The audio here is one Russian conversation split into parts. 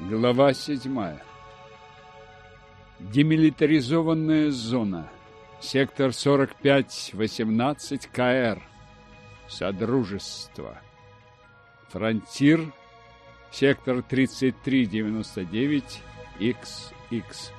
Глава 7. Демилитаризованная зона. Сектор 45-18 КР. Содружество. Фронтир. Сектор 3399 XX.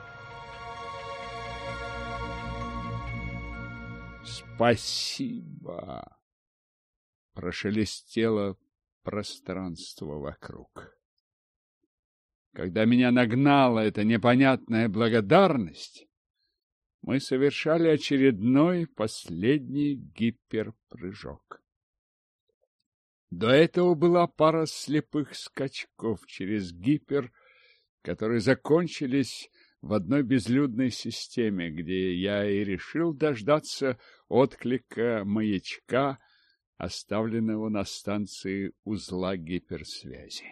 Спасибо. Прошелестело пространство вокруг. Когда меня нагнала эта непонятная благодарность, мы совершали очередной, последний гиперпрыжок. До этого была пара слепых скачков через гипер, которые закончились в одной безлюдной системе, где я и решил дождаться отклика маячка, оставленного на станции узла гиперсвязи.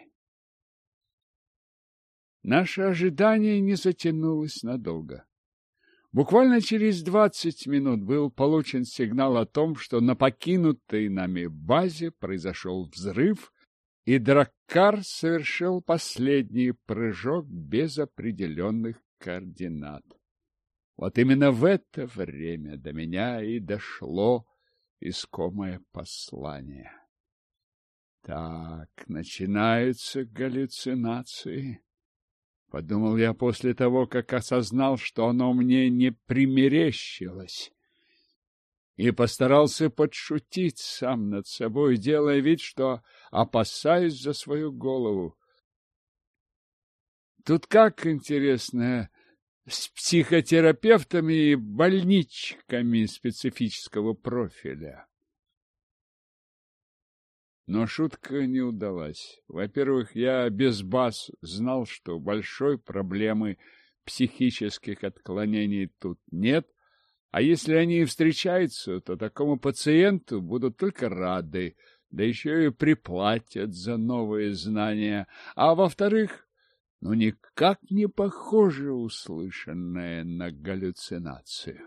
Наше ожидание не затянулось надолго. Буквально через 20 минут был получен сигнал о том, что на покинутой нами базе произошел взрыв, и Драккар совершил последний прыжок без определенных координат. Вот именно в это время до меня и дошло искомое послание. Так, начинаются галлюцинации. Подумал я после того, как осознал, что оно мне не примерещилось, и постарался подшутить сам над собой, делая вид, что опасаюсь за свою голову. Тут как, интересно, с психотерапевтами и больничками специфического профиля. Но шутка не удалась. Во-первых, я без баз знал, что большой проблемы психических отклонений тут нет, а если они и встречаются, то такому пациенту будут только рады, да еще и приплатят за новые знания. А во-вторых, никак не похоже услышанное на галлюцинацию.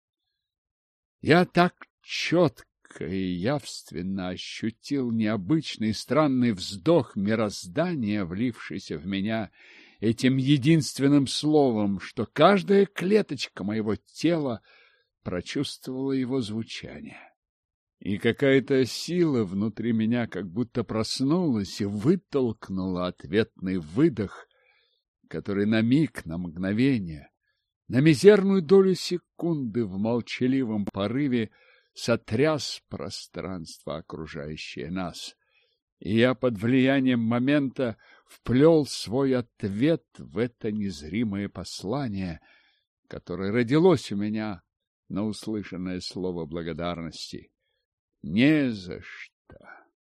Я так четко и явственно ощутил необычный странный вздох мироздания, влившийся в меня этим единственным словом, что каждая клеточка моего тела прочувствовала его звучание. И какая-то сила внутри меня как будто проснулась и вытолкнула ответный выдох, который на миг, на мгновение, на мизерную долю секунды в молчаливом порыве сотряс пространство, окружающее нас, и я под влиянием момента вплел свой ответ в это незримое послание, которое родилось у меня на услышанное слово благодарности. Не за что.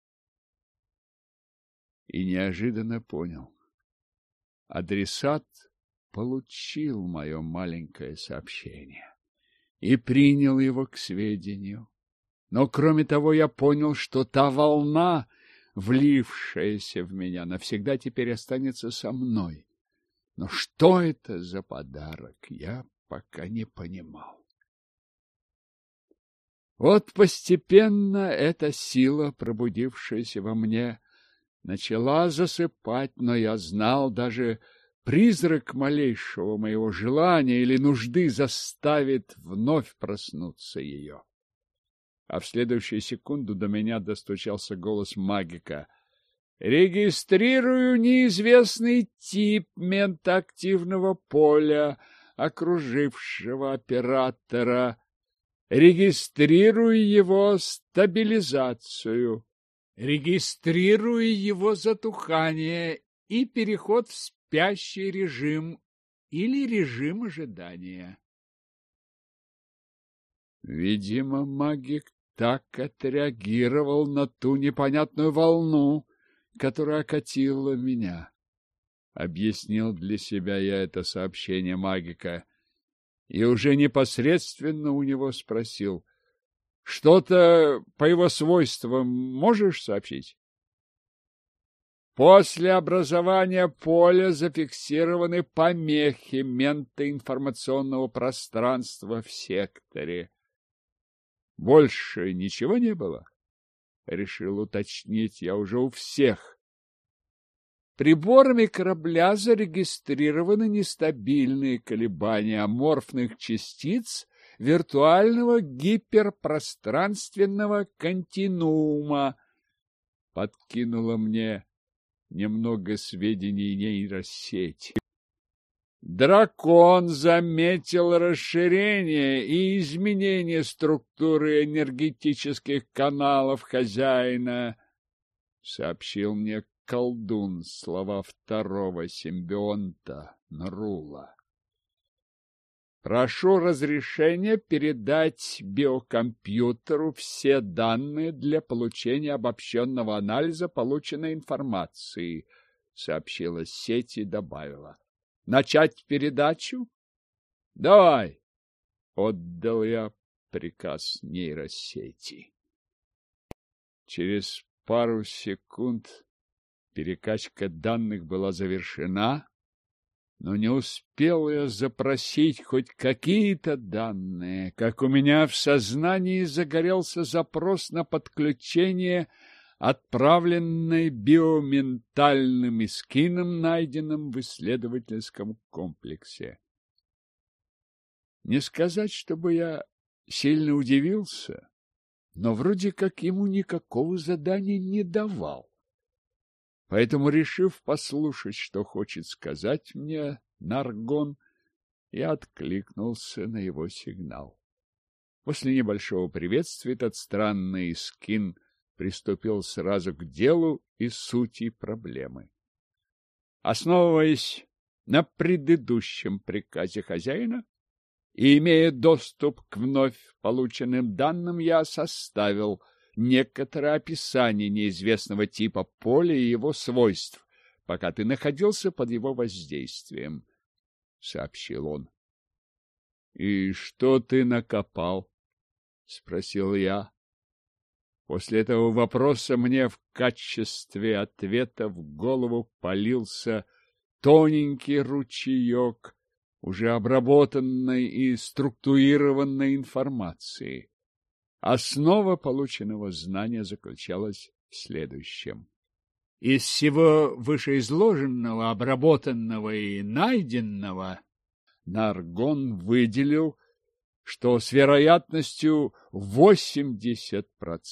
И неожиданно понял. Адресат получил мое маленькое сообщение и принял его к сведению. Но, кроме того, я понял, что та волна, влившаяся в меня, навсегда теперь останется со мной. Но что это за подарок, я пока не понимал. Вот постепенно эта сила, пробудившаяся во мне, начала засыпать, но я знал, даже призрак малейшего моего желания или нужды заставит вновь проснуться ее. А в следующую секунду до меня достучался голос магика. «Регистрирую неизвестный тип ментоактивного поля, окружившего оператора. Регистрирую его стабилизацию. Регистрирую его затухание и переход в спящий режим или режим ожидания». Видимо, магик так отреагировал на ту непонятную волну, которая окатила меня. Объяснил для себя я это сообщение магика и уже непосредственно у него спросил: «Что-то по его свойствам можешь сообщить?» После образования поля зафиксированы помехи ментоинформационного пространства в секторе. Больше ничего не было? Решил уточнить я уже у всех. Приборами корабля зарегистрированы нестабильные колебания аморфных частиц виртуального гиперпространственного континуума. Подкинула мне немного сведений нейросети. Дракон заметил расширение и изменение структуры энергетических каналов хозяина, сообщил мне колдун слова второго симбионта Нрула. Прошу разрешения передать биокомпьютеру все данные для получения обобщенного анализа полученной информации, сообщила сеть и добавила. Начать передачу? Давай, отдал я приказ нейросети. Через пару секунд перекачка данных была завершена, но не успел я запросить хоть какие-то данные, как у меня в сознании загорелся запрос на подключение, отправленный биоментальным эскином, найденным в исследовательском комплексе. Не сказать, чтобы я сильно удивился, но вроде как ему никакого задания не давал. Поэтому, решив послушать, что хочет сказать мне Наргон, я откликнулся на его сигнал. После небольшого приветствия этот странный эскин приступил сразу к делу и сути проблемы. Основываясь на предыдущем приказе хозяина и имея доступ к вновь полученным данным, я составил некоторое описание неизвестного типа поля и его свойств, пока ты находился под его воздействием, — сообщил он. — И что ты накопал? — спросил я. После этого вопроса мне в качестве ответа в голову полился тоненький ручеек уже обработанной и структурированной информации. Основа полученного знания заключалась в следующем. Из всего вышеизложенного, обработанного и найденного Наргон выделил, что с вероятностью 80%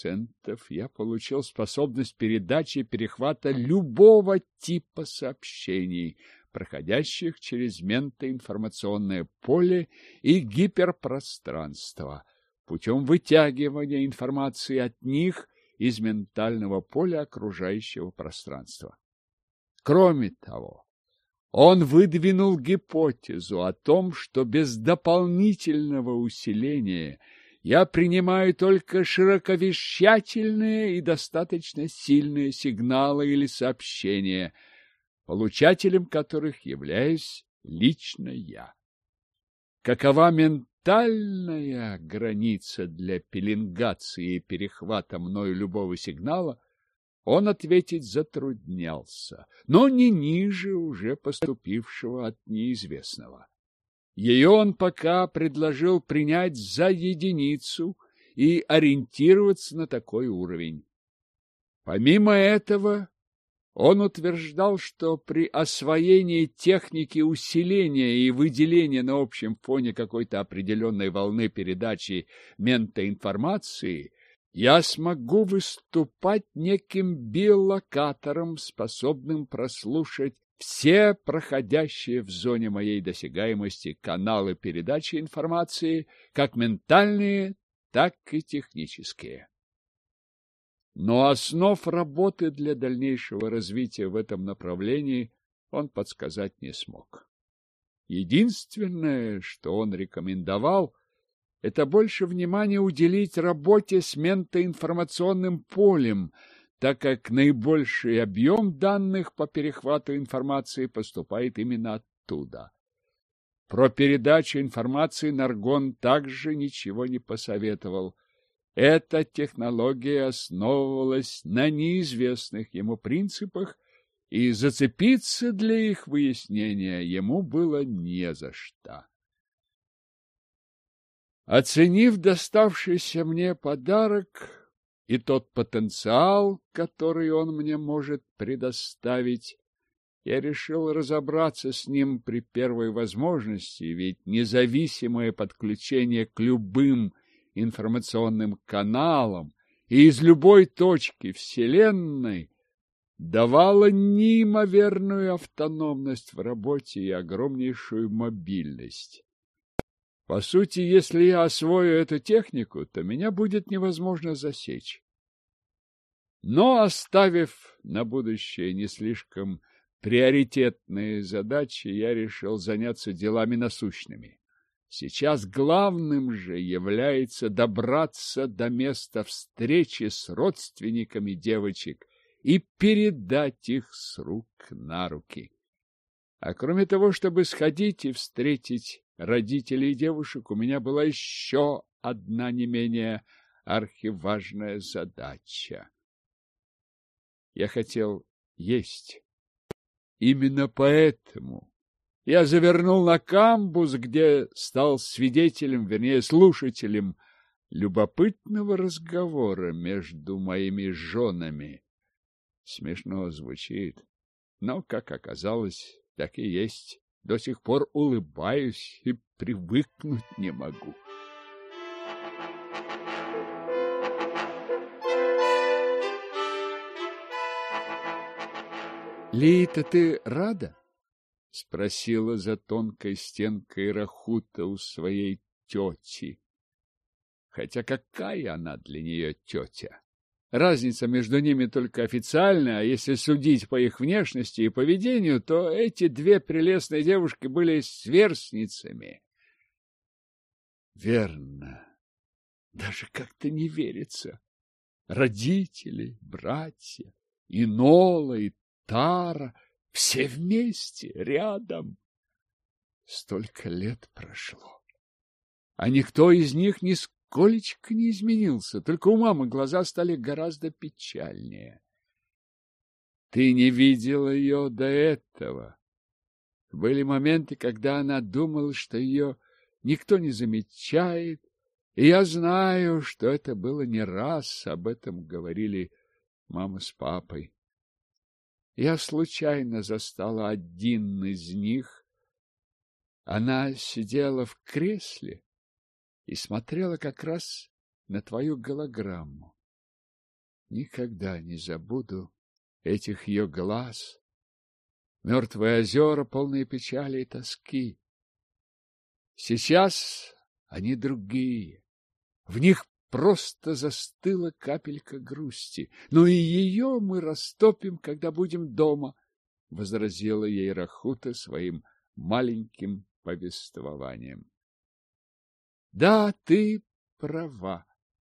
я получил способность передачи и перехвата любого типа сообщений, проходящих через ментоинформационное поле и гиперпространство, путем вытягивания информации от них из ментального поля окружающего пространства. Кроме того, он выдвинул гипотезу о том, что без дополнительного усиления я принимаю только широковещательные и достаточно сильные сигналы или сообщения, получателем которых являюсь лично я. Какова ментальная граница для пеленгации и перехвата мною любого сигнала, он ответить затруднялся, но не ниже уже поступившего от неизвестного. Ее он пока предложил принять за единицу и ориентироваться на такой уровень. Помимо этого, он утверждал, что при освоении техники усиления и выделения на общем фоне какой-то определенной волны передачи ментоинформации я смогу выступать неким биолокатором, способным прослушать все проходящие в зоне моей досягаемости каналы передачи информации, как ментальные, так и технические. Но основ работы для дальнейшего развития в этом направлении он подсказать не смог. Единственное, что он рекомендовал, это больше внимания уделить работе с ментоинформационным полем, так как наибольший объем данных по перехвату информации поступает именно оттуда. Про передачу информации Наргон также ничего не посоветовал. Эта технология основывалась на неизвестных ему принципах, и зацепиться для их выяснения ему было не за что. Оценив доставшийся мне подарок и тот потенциал, который он мне может предоставить, Я решил разобраться с ним при первой возможности, ведь независимое подключение к любым информационным каналам и из любой точки Вселенной давало неимоверную автономность в работе и огромнейшую мобильность. По сути, если я освою эту технику, то меня будет невозможно засечь. Но, оставив на будущее не слишком приоритетные задачи, я решил заняться делами насущными. Сейчас главным же является добраться до места встречи с родственниками девочек и передать их с рук на руки. А кроме того, чтобы сходить и встретить родителей девушек, у меня была еще одна не менее архиважная задача. Я хотел есть. Именно поэтому я завернул на камбуз, где стал свидетелем, вернее, слушателем любопытного разговора между моими женами. Смешно звучит, но, как оказалось, так и есть. До сих пор улыбаюсь и привыкнуть не могу. Лита, ты рада? — спросила за тонкой стенкой Рахута у своей тети. Хотя какая она для нее тетя? Разница между ними только официальная, а если судить по их внешности и поведению, то эти две прелестные девушки были сверстницами. Верно. Даже как-то не верится. Родители, братья, и Нола, и Тара — все вместе, рядом. Столько лет прошло, а никто из них нисколечко не изменился, только у мамы глаза стали гораздо печальнее. Ты не видела ее до этого. Были моменты, когда она думала, что ее никто не замечает, и я знаю, что это было не раз, об этом говорили мама с папой. Я случайно застала один из них. Она сидела в кресле и смотрела как раз на твою голограмму. Никогда не забуду этих ее глаз, мертвые озера, полные печали и тоски. Сейчас они другие. В них просто застыла капелька грусти. Но и ее мы растопим, когда будем дома, — возразила ей Рахута своим маленьким повествованием. Да, ты права.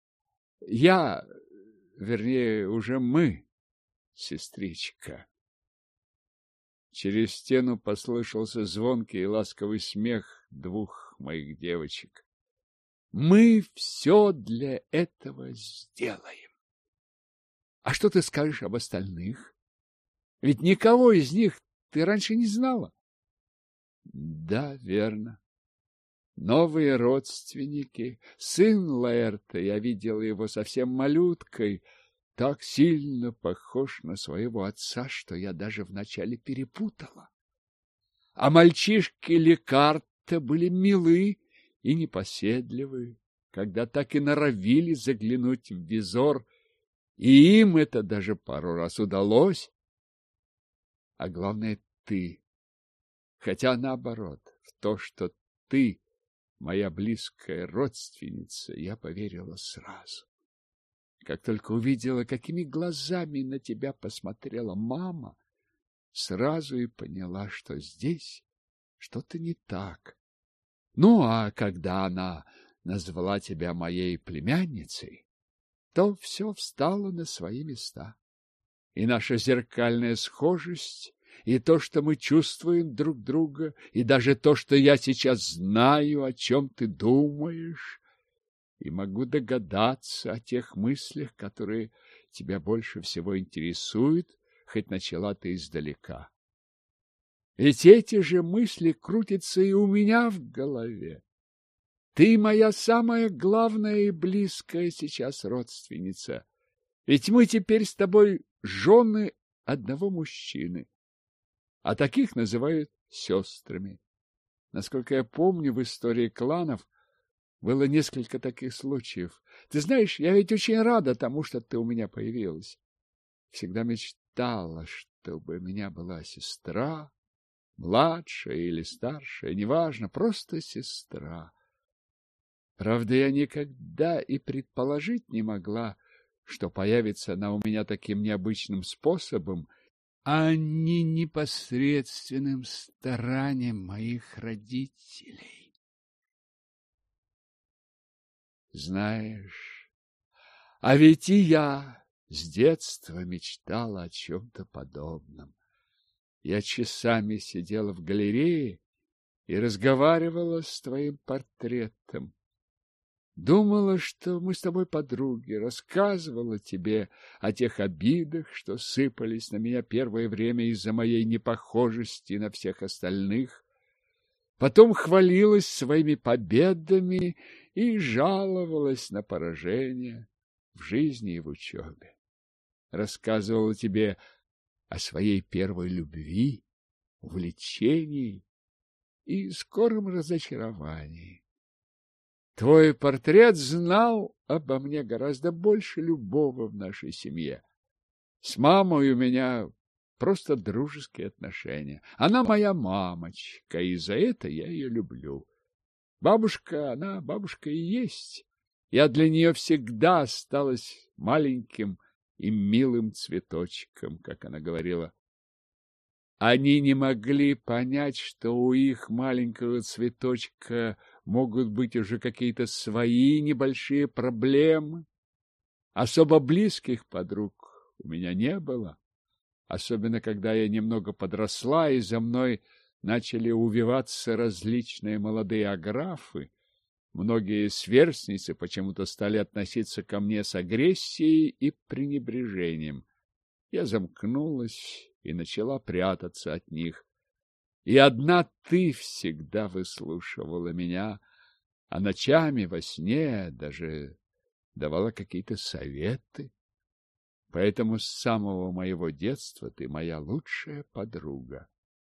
Вернее, уже мы, сестричка. Через стену послышался звонкий и ласковый смех двух моих девочек. Мы все для этого сделаем. А что ты скажешь об остальных? Ведь никого из них ты раньше не знала. Да, верно. Новые родственники. Сын Лаэрта, я видела его совсем малюткой, так сильно похож на своего отца, что я даже вначале перепутала. А мальчишки Лекарта были милы и непоседливы, когда так и норовили заглянуть в визор, и им это даже пару раз удалось. А главное, ты. Хотя наоборот, в то, что ты моя близкая родственница, я поверила сразу. Как только увидела, какими глазами на тебя посмотрела мама, сразу и поняла, что здесь что-то не так. Ну, а когда она назвала тебя моей племянницей, то все встало на свои места. И наша зеркальная схожесть, и то, что мы чувствуем друг друга, и даже то, что я сейчас знаю, о чем ты думаешь, и могу догадаться о тех мыслях, которые тебя больше всего интересуют, хоть начала ты издалека. Ведь эти же мысли крутятся и у меня в голове. Ты моя самая главная и близкая сейчас родственница. Ведь мы теперь с тобой жены одного мужчины. а таких называют сестрами. Насколько я помню, в истории кланов было несколько таких случаев. Ты знаешь, я ведь очень рада тому, что ты у меня появилась. Всегда мечтала, чтобы у меня была сестра, младшая или старшая, неважно, просто сестра. Правда, я никогда и предположить не могла, что появится она у меня таким необычным способом, а не непосредственным старанием моих родителей. Знаешь, а ведь и я с детства мечтала о чем-то подобном. Я часами сидела в галерее и разговаривала с твоим портретом. Думала, что мы с тобой подруги, рассказывала тебе о тех обидах, что сыпались на меня первое время из-за моей непохожести на всех остальных. Потом хвалилась своими победами и жаловалась на поражения в жизни и в учебе. Рассказывала тебе о своей первой любви, увлечении и скором разочаровании. Твой портрет знал обо мне гораздо больше любого в нашей семье. С мамой у меня просто дружеские отношения. Она моя мамочка, и за это я ее люблю. Бабушка, она бабушка и есть. Я для нее всегда осталась маленьким и милым цветочком, как она говорила. Они не могли понять, что у их маленького цветочка могут быть уже какие-то свои небольшие проблемы. Особо близких подруг у меня не было, особенно когда я немного подросла, и за мной начали увиваться различные молодые аграфы. Многие сверстницы почему-то стали относиться ко мне с агрессией и пренебрежением. Я замкнулась и начала прятаться от них. И одна ты всегда выслушивала меня, а ночами во сне даже давала какие-то советы. Поэтому с самого моего детства ты моя лучшая подруга.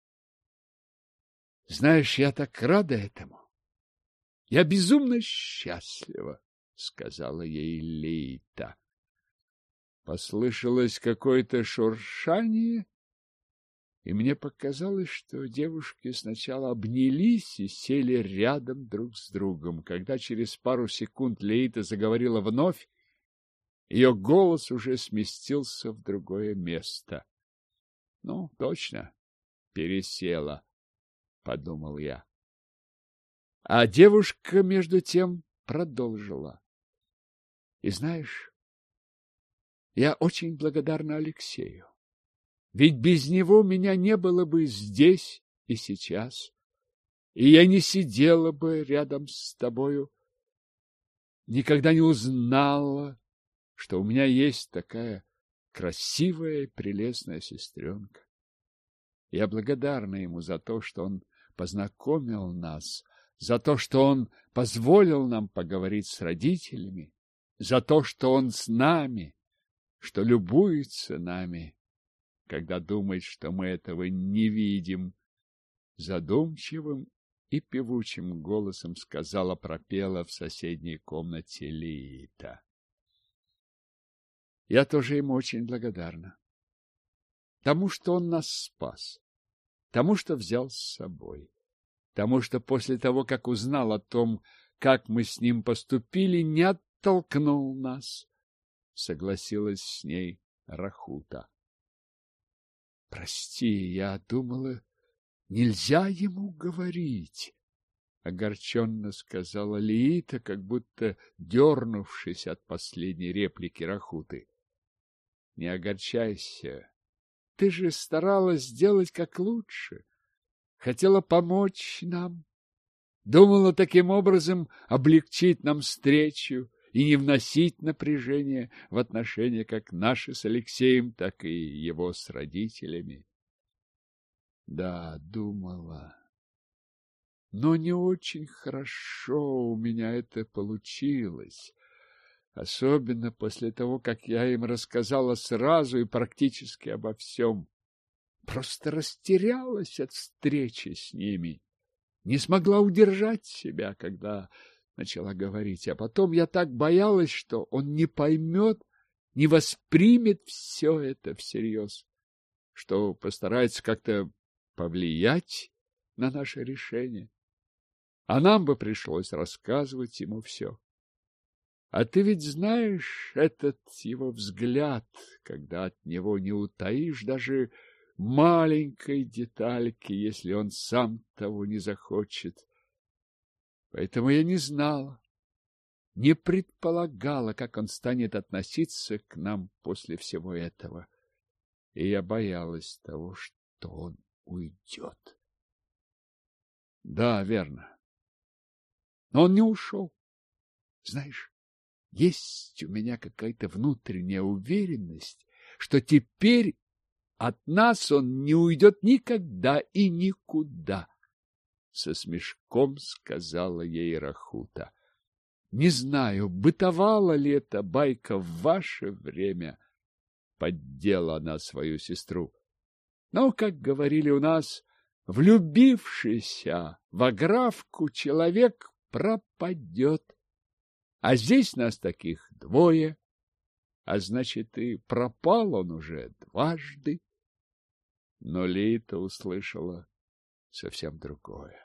Знаешь, я так рада этому. Я безумно счастлива, сказала ей Лейта. Послышалось какое-то шуршание, и мне показалось, что девушки сначала обнялись и сели рядом друг с другом. Когда через пару секунд Лейта заговорила вновь, ее голос уже сместился в другое место. — Ну, точно, пересела, — подумал я. А девушка, между тем, продолжила. — И знаешь, я очень благодарна Алексею. Ведь без него меня не было бы здесь и сейчас, и я не сидела бы рядом с тобою, никогда не узнала, что у меня есть такая красивая и прелестная сестренка. Я благодарна ему за то, что он познакомил нас, за то, что он позволил нам поговорить с родителями, за то, что он с нами, что любуется нами, когда думает, что мы этого не видим. Задумчивым и певучим голосом пропела в соседней комнате Лита. Я тоже ему очень благодарна. Тому, что он нас спас, тому, что взял с собой, тому, что после того, как узнал о том, как мы с ним поступили, не оттолкнул нас, согласилась с ней Рахута. Прости, я думала, нельзя ему говорить, огорченно сказала Лиита, как будто дернувшись от последней реплики Рахуты. Не огорчайся, ты же старалась сделать как лучше, хотела помочь нам, думала таким образом облегчить нам встречу и не вносить напряжения в отношения как наши с Алексеем, так и его с родителями. Да, думала. Но не очень хорошо у меня это получилось, особенно после того, как я им рассказала сразу и практически обо всем. просто растерялась от встречи с ними. Не смогла удержать себя, когда начала говорить. А потом я так боялась, что он не поймет, не воспримет все это всерьез, что постарается как-то повлиять на наше решение. А нам бы пришлось рассказывать ему все. А ты ведь знаешь этот его взгляд, когда от него не утаишь даже маленькой детальки, если он сам того не захочет. Поэтому я не знала, не предполагала, как он станет относиться к нам после всего этого. И я боялась того, что он уйдет. Да, верно. Но он не ушел. Знаешь, есть у меня какая-то внутренняя уверенность, что теперь от нас он не уйдет никогда и никуда. Со смешком сказала ей Рахута. Не знаю, бытовала ли эта байка в ваше время, поддела она свою сестру. Но, как говорили у нас, влюбившийся в Аграфку человек пропадет. А здесь нас таких двое, а значит, и пропал он уже дважды. Но Лита услышала совсем другое.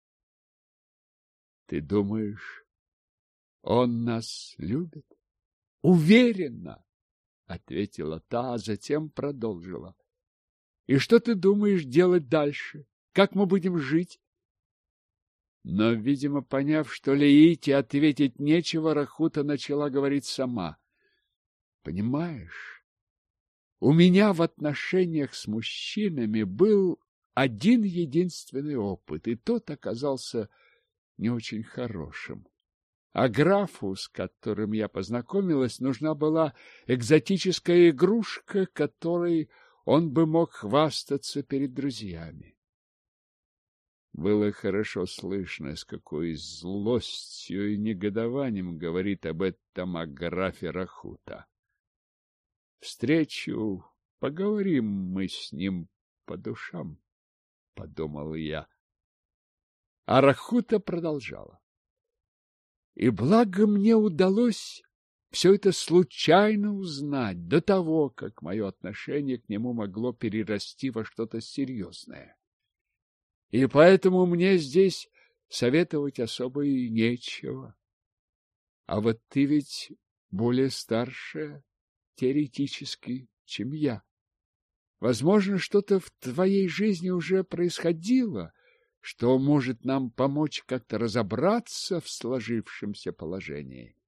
Ты думаешь, он нас любит? Уверенно, ответила та, а затем продолжила. И что ты думаешь делать дальше? Как мы будем жить? Но, видимо, поняв, что Лиите ответить нечего, Рахута начала говорить сама. Понимаешь, у меня в отношениях с мужчинами был один единственный опыт, и тот оказался не очень хорошим. А графу, с которым я познакомилась, нужна была экзотическая игрушка, которой он бы мог хвастаться перед друзьями. Было хорошо слышно, с какой злостью и негодованием говорит об этом о графе Рахута. Встречу, поговорим мы с ним по душам, — подумал я. А Рахута продолжала. И благо мне удалось все это случайно узнать до того, как мое отношение к нему могло перерасти во что-то серьезное. И поэтому мне здесь советовать особо и нечего. А вот ты ведь более старшая теоретически, чем я. Возможно, что-то в твоей жизни уже происходило, что может нам помочь как-то разобраться в сложившемся положении.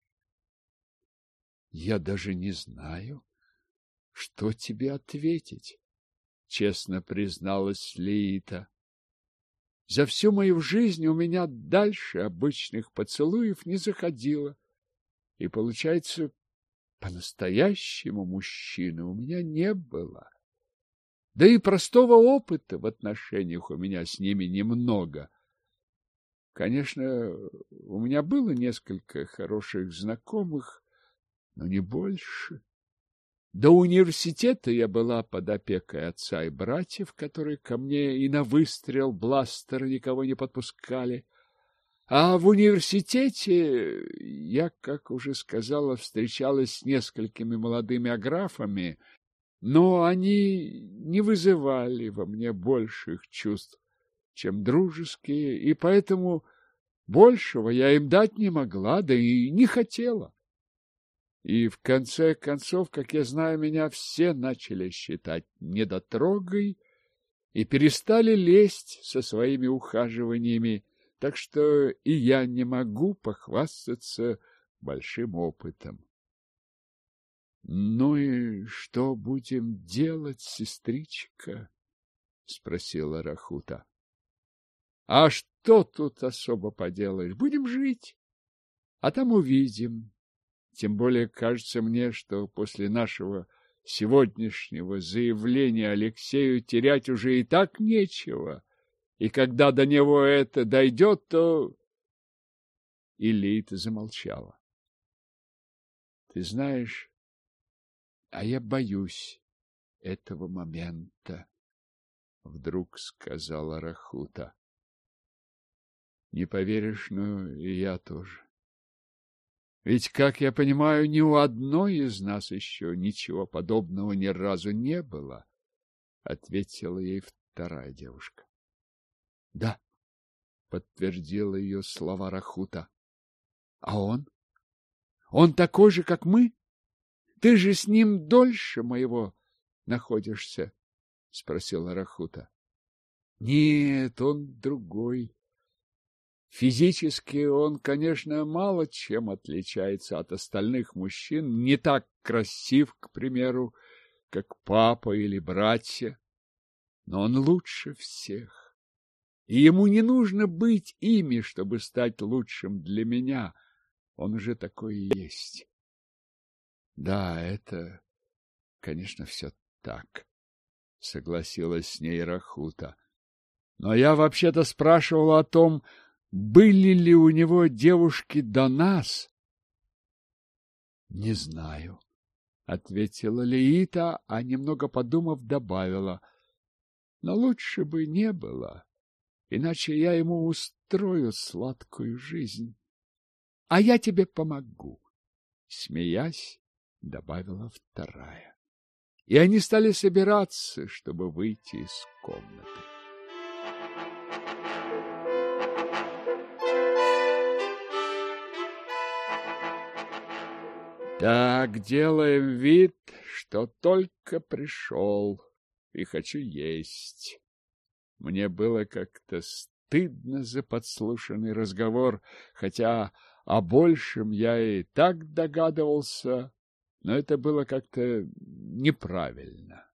Я даже не знаю, что тебе ответить, честно призналась Лиита. За всю мою жизнь у меня дальше обычных поцелуев не заходило. И, получается, по-настоящему мужчины у меня не было. Да и простого опыта в отношениях у меня с ними немного. Конечно, у меня было несколько хороших знакомых, но не больше. До университета я была под опекой отца и братьев, которые ко мне и на выстрел бластера никого не подпускали. А в университете я, как уже сказала, встречалась с несколькими молодыми аграфами, но они не вызывали во мне больших чувств, чем дружеские, и поэтому большего я им дать не могла, да и не хотела. И в конце концов, как я знаю, меня все начали считать недотрогой и перестали лезть со своими ухаживаниями, так что и я не могу похвастаться большим опытом. — Ну и что будем делать, сестричка? — спросила Рахута. — А что тут особо поделаешь? Будем жить, а там увидим. Тем более кажется мне, что после нашего сегодняшнего заявления Алексею терять уже и так нечего. И когда до него это дойдет, то... И Лиита замолчала. Ты знаешь, а я боюсь этого момента, вдруг сказала Рахута. Не поверишь, но и я тоже. Ведь, как я понимаю, ни у одной из нас еще ничего подобного ни разу не было, ответила ей вторая девушка. Да, подтвердила ее слова Рахута. А он? Он такой же, как мы? Ты же с ним дольше моего находишься? Спросила Рахута. Нет, он другой. Физически он, конечно, мало чем отличается от остальных мужчин, не так красив, к примеру, как папа или братья, но он лучше всех. И ему не нужно быть ими, чтобы стать лучшим для меня. Он уже такой и есть. Да, это, конечно, все так, согласилась с ней Рахута. Но я вообще-то спрашивала о том, были ли у него девушки до нас? — Не знаю, — ответила Леита, а немного подумав, добавила. — Но лучше бы не было, иначе я ему устрою сладкую жизнь. А я тебе помогу, — смеясь, добавила вторая. И они стали собираться, чтобы выйти из комнаты. Так, делаем вид, что только пришел и хочу есть. Мне было как-то стыдно за подслушанный разговор, хотя о большем я и так догадывался, но это было как-то неправильно.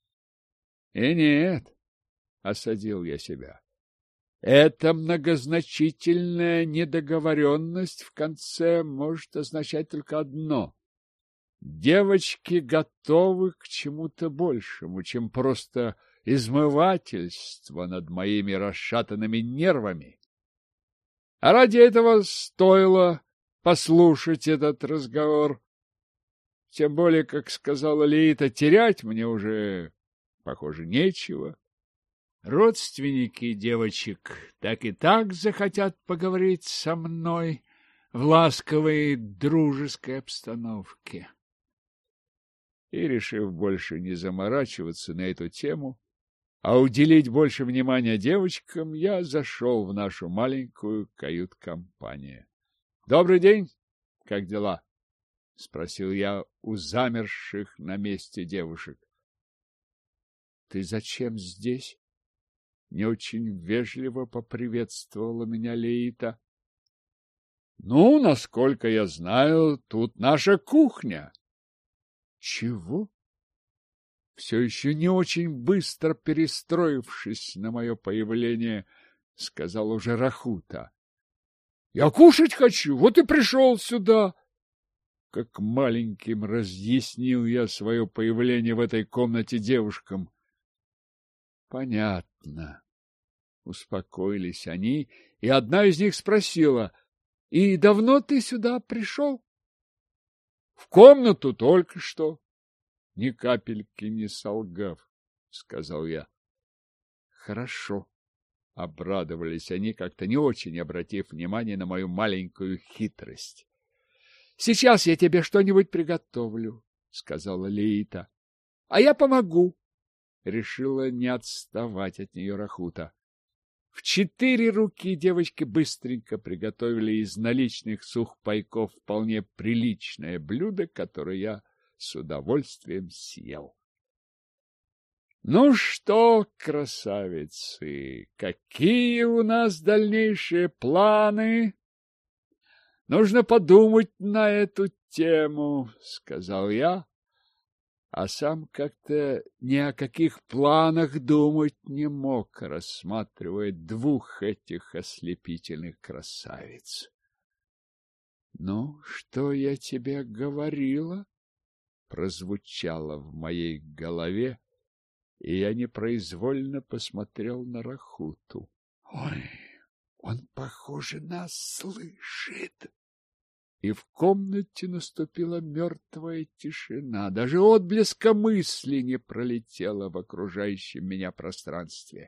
И нет, осадил я себя. Эта многозначительная недоговоренность в конце может означать только одно. Девочки готовы к чему-то большему, чем просто измывательство над моими расшатанными нервами. А ради этого стоило послушать этот разговор. Тем более, как сказала Леита, терять мне уже, похоже, нечего. Родственники девочек так и так захотят поговорить со мной в ласковой дружеской обстановке. И, решив больше не заморачиваться на эту тему, а уделить больше внимания девочкам, я зашел в нашу маленькую кают-компанию. — Добрый день! Как дела? — спросил я у замерших на месте девушек. — Ты зачем здесь? Не очень вежливо поприветствовала меня Леита. — Ну, насколько я знаю, тут наша кухня. — Чего? Все еще не очень быстро перестроившись на мое появление, сказал уже Рахута. — Я кушать хочу, вот и пришел сюда. Как маленьким разъяснил я свое появление в этой комнате девушкам. — Понятно. Успокоились они, и одна из них спросила: — И давно ты сюда пришел? — В комнату только что, ни капельки не солгав, — сказал я. — Хорошо, — обрадовались они, как-то не очень обратив внимание на мою маленькую хитрость. — Сейчас я тебе что-нибудь приготовлю, — сказала Леита. — А я помогу, — решила не отставать от нее Рахута. В 4 руки девочки быстренько приготовили из наличных сухпайков вполне приличное блюдо, которое я с удовольствием съел. Ну что, красавицы, какие у нас дальнейшие планы? Нужно подумать на эту тему, сказал я, а сам как-то ни о каких планах думать не мог, рассматривая 2 этих ослепительных красавиц. — Ну, что я тебе говорила? — прозвучало в моей голове, и я непроизвольно посмотрел на Рахуту. — Ой, он, похоже, нас слышит! и в комнате наступила мертвая тишина. Даже отблеска мысли не пролетело в окружающем меня пространстве.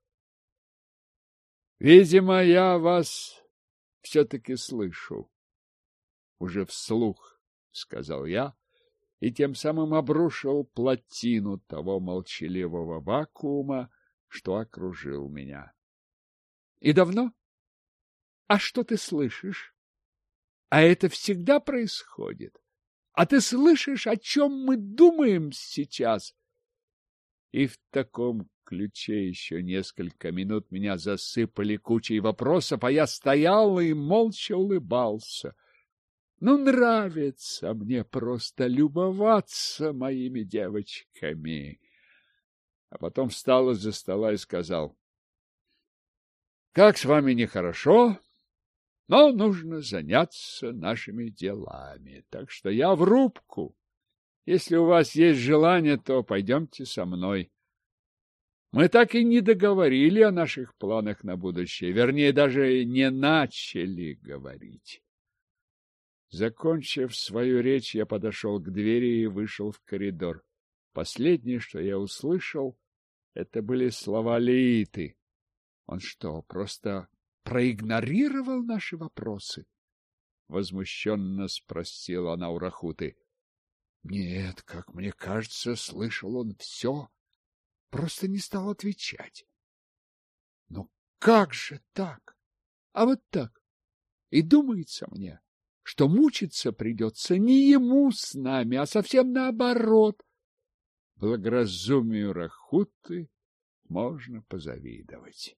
Видимо, я вас все-таки слышу. Уже вслух, сказал я, и тем самым обрушил плотину того молчаливого вакуума, что окружил меня. И давно? А что ты слышишь? А это всегда происходит. А ты слышишь, о чем мы думаем сейчас? И в таком ключе еще несколько минут меня засыпали кучей вопросов, а я стоял и молча улыбался. Ну, нравится мне просто любоваться моими девочками. А потом встал из-за стола и сказал: как с вами нехорошо, но нужно заняться нашими делами. Так что я в рубку. Если у вас есть желание, то пойдемте со мной. Мы так и не договорили о наших планах на будущее, вернее, даже не начали говорить. Закончив свою речь, я подошел к двери и вышел в коридор. Последнее, что я услышал, это были слова Леиты. Он что, просто проигнорировал наши вопросы? Возмущенно спросила она у Рахуты. Нет, как мне кажется, слышал он все, просто не стал отвечать. Но как же так? А вот так. И думается мне, что мучиться придется не ему с нами, а совсем наоборот. Благоразумию Рахуты можно позавидовать.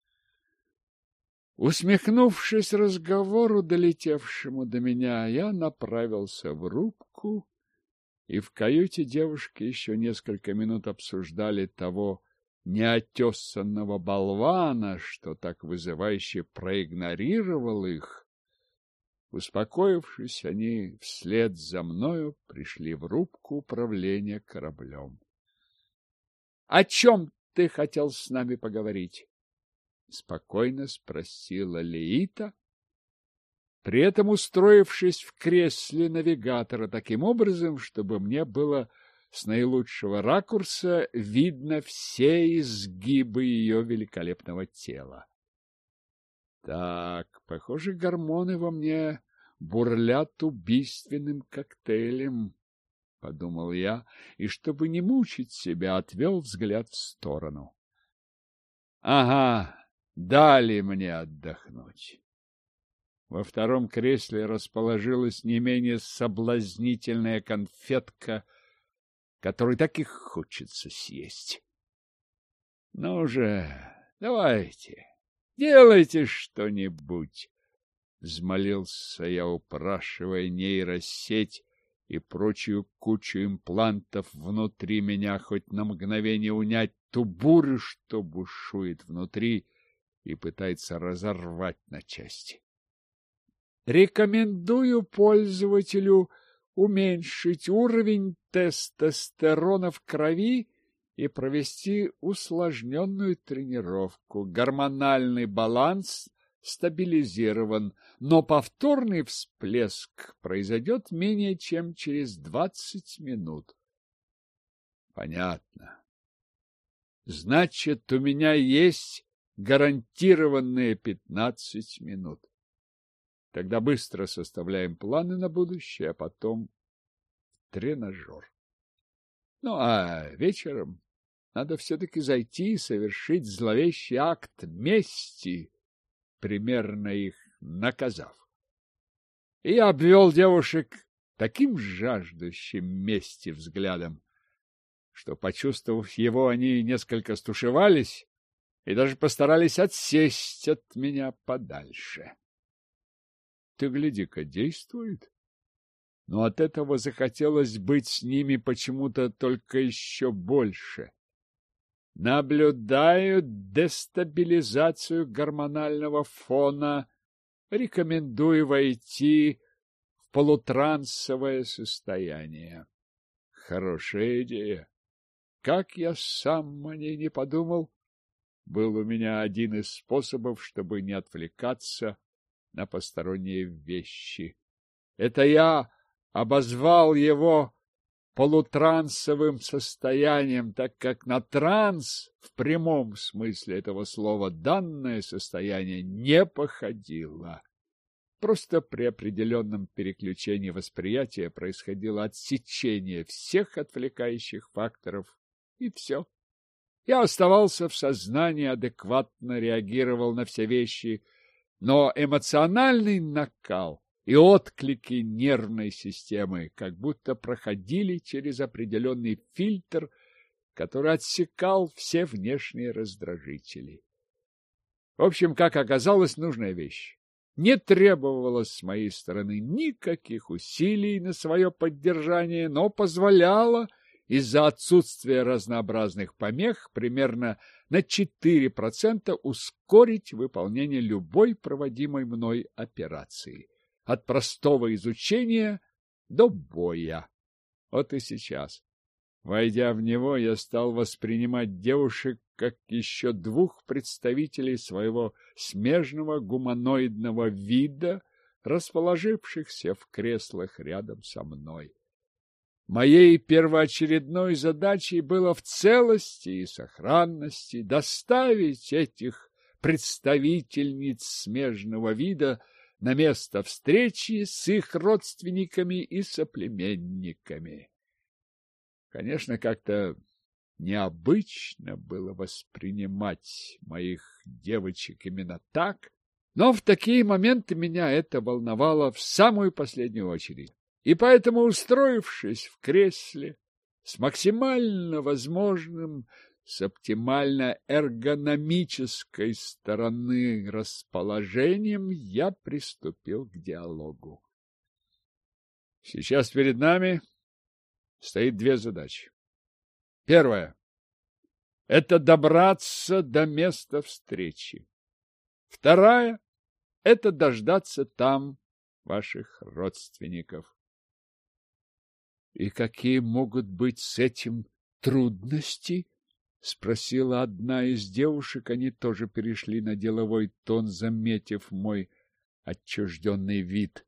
Усмехнувшись разговору, долетевшему до меня, я направился в рубку, и в каюте девушки еще несколько минут обсуждали того неотесанного болвана, что так вызывающе проигнорировал их. Успокоившись, они вслед за мною пришли в рубку управления кораблем. — О чем ты хотел с нами поговорить? — спокойно спросила Леита, при этом устроившись в кресле навигатора таким образом, чтобы мне было с наилучшего ракурса видно все изгибы ее великолепного тела. Так, похоже, гормоны во мне бурлят убийственным коктейлем, — подумал я, и, чтобы не мучить себя, отвел взгляд в сторону. Ага, дали мне отдохнуть. Во втором кресле расположилась не менее соблазнительная конфетка, которой так и хочется съесть. Ну же, давайте, делайте что-нибудь, — взмолился я, упрашивая нейросеть и прочую кучу имплантов внутри меня хоть на мгновение унять ту бурю, что бушует внутри и пытается разорвать на части. Рекомендую пользователю уменьшить уровень тестостерона в крови и провести усложненную тренировку. Гормональный баланс стабилизирован, но повторный всплеск произойдет менее чем через 20 минут. Понятно. Значит, у меня есть гарантированные 15 минут. Тогда быстро составляем планы на будущее, а потом тренажер. Ну, а вечером надо все-таки зайти и совершить зловещий акт мести, примерно их наказав. И я обвел девушек таким жаждущим мести взглядом, что, почувствовав его, они несколько стушевались и даже постарались отсесть от меня подальше. Ты гляди-ка, действует. Но от этого захотелось быть с ними почему-то только еще больше. Наблюдаю дестабилизацию гормонального фона. Рекомендую войти в полутрансовое состояние. Хорошая идея. Как я сам о ней не подумал, был у меня один из способов, чтобы не отвлекаться на посторонние вещи. Это я обозвал его полутрансовым состоянием, так как на транс в прямом смысле этого слова данное состояние не походило. Просто при определенном переключении восприятия происходило отсечение всех отвлекающих факторов, и все. Я оставался в сознании, адекватно реагировал на все вещи, но эмоциональный накал и отклики нервной системы как будто проходили через определенный фильтр, который отсекал все внешние раздражители. В общем, как оказалось, нужная вещь. Не требовалось с моей стороны никаких усилий на свое поддержание, но позволяло из-за отсутствия разнообразных помех примерно на 4% ускорить выполнение любой проводимой мной операции. От простого изучения до боя. Вот и сейчас. Войдя в него, я стал воспринимать девушек как еще двух представителей своего смежного гуманоидного вида, расположившихся в креслах рядом со мной. Моей первоочередной задачей было в целости и сохранности доставить этих представительниц смежного вида на место встречи с их родственниками и соплеменниками. Конечно, как-то необычно было воспринимать моих девочек именно так, но в такие моменты меня это волновало в самую последнюю очередь. И поэтому, устроившись в кресле с максимально возможным, с оптимально эргономической стороны расположением, я приступил к диалогу. Сейчас перед нами стоит две задачи. Первая – это добраться до места встречи. Вторая – это дождаться там ваших родственников. И какие могут быть с этим трудности? — спросила одна из девушек. Они тоже перешли на деловой тон, заметив мой отчужденный вид.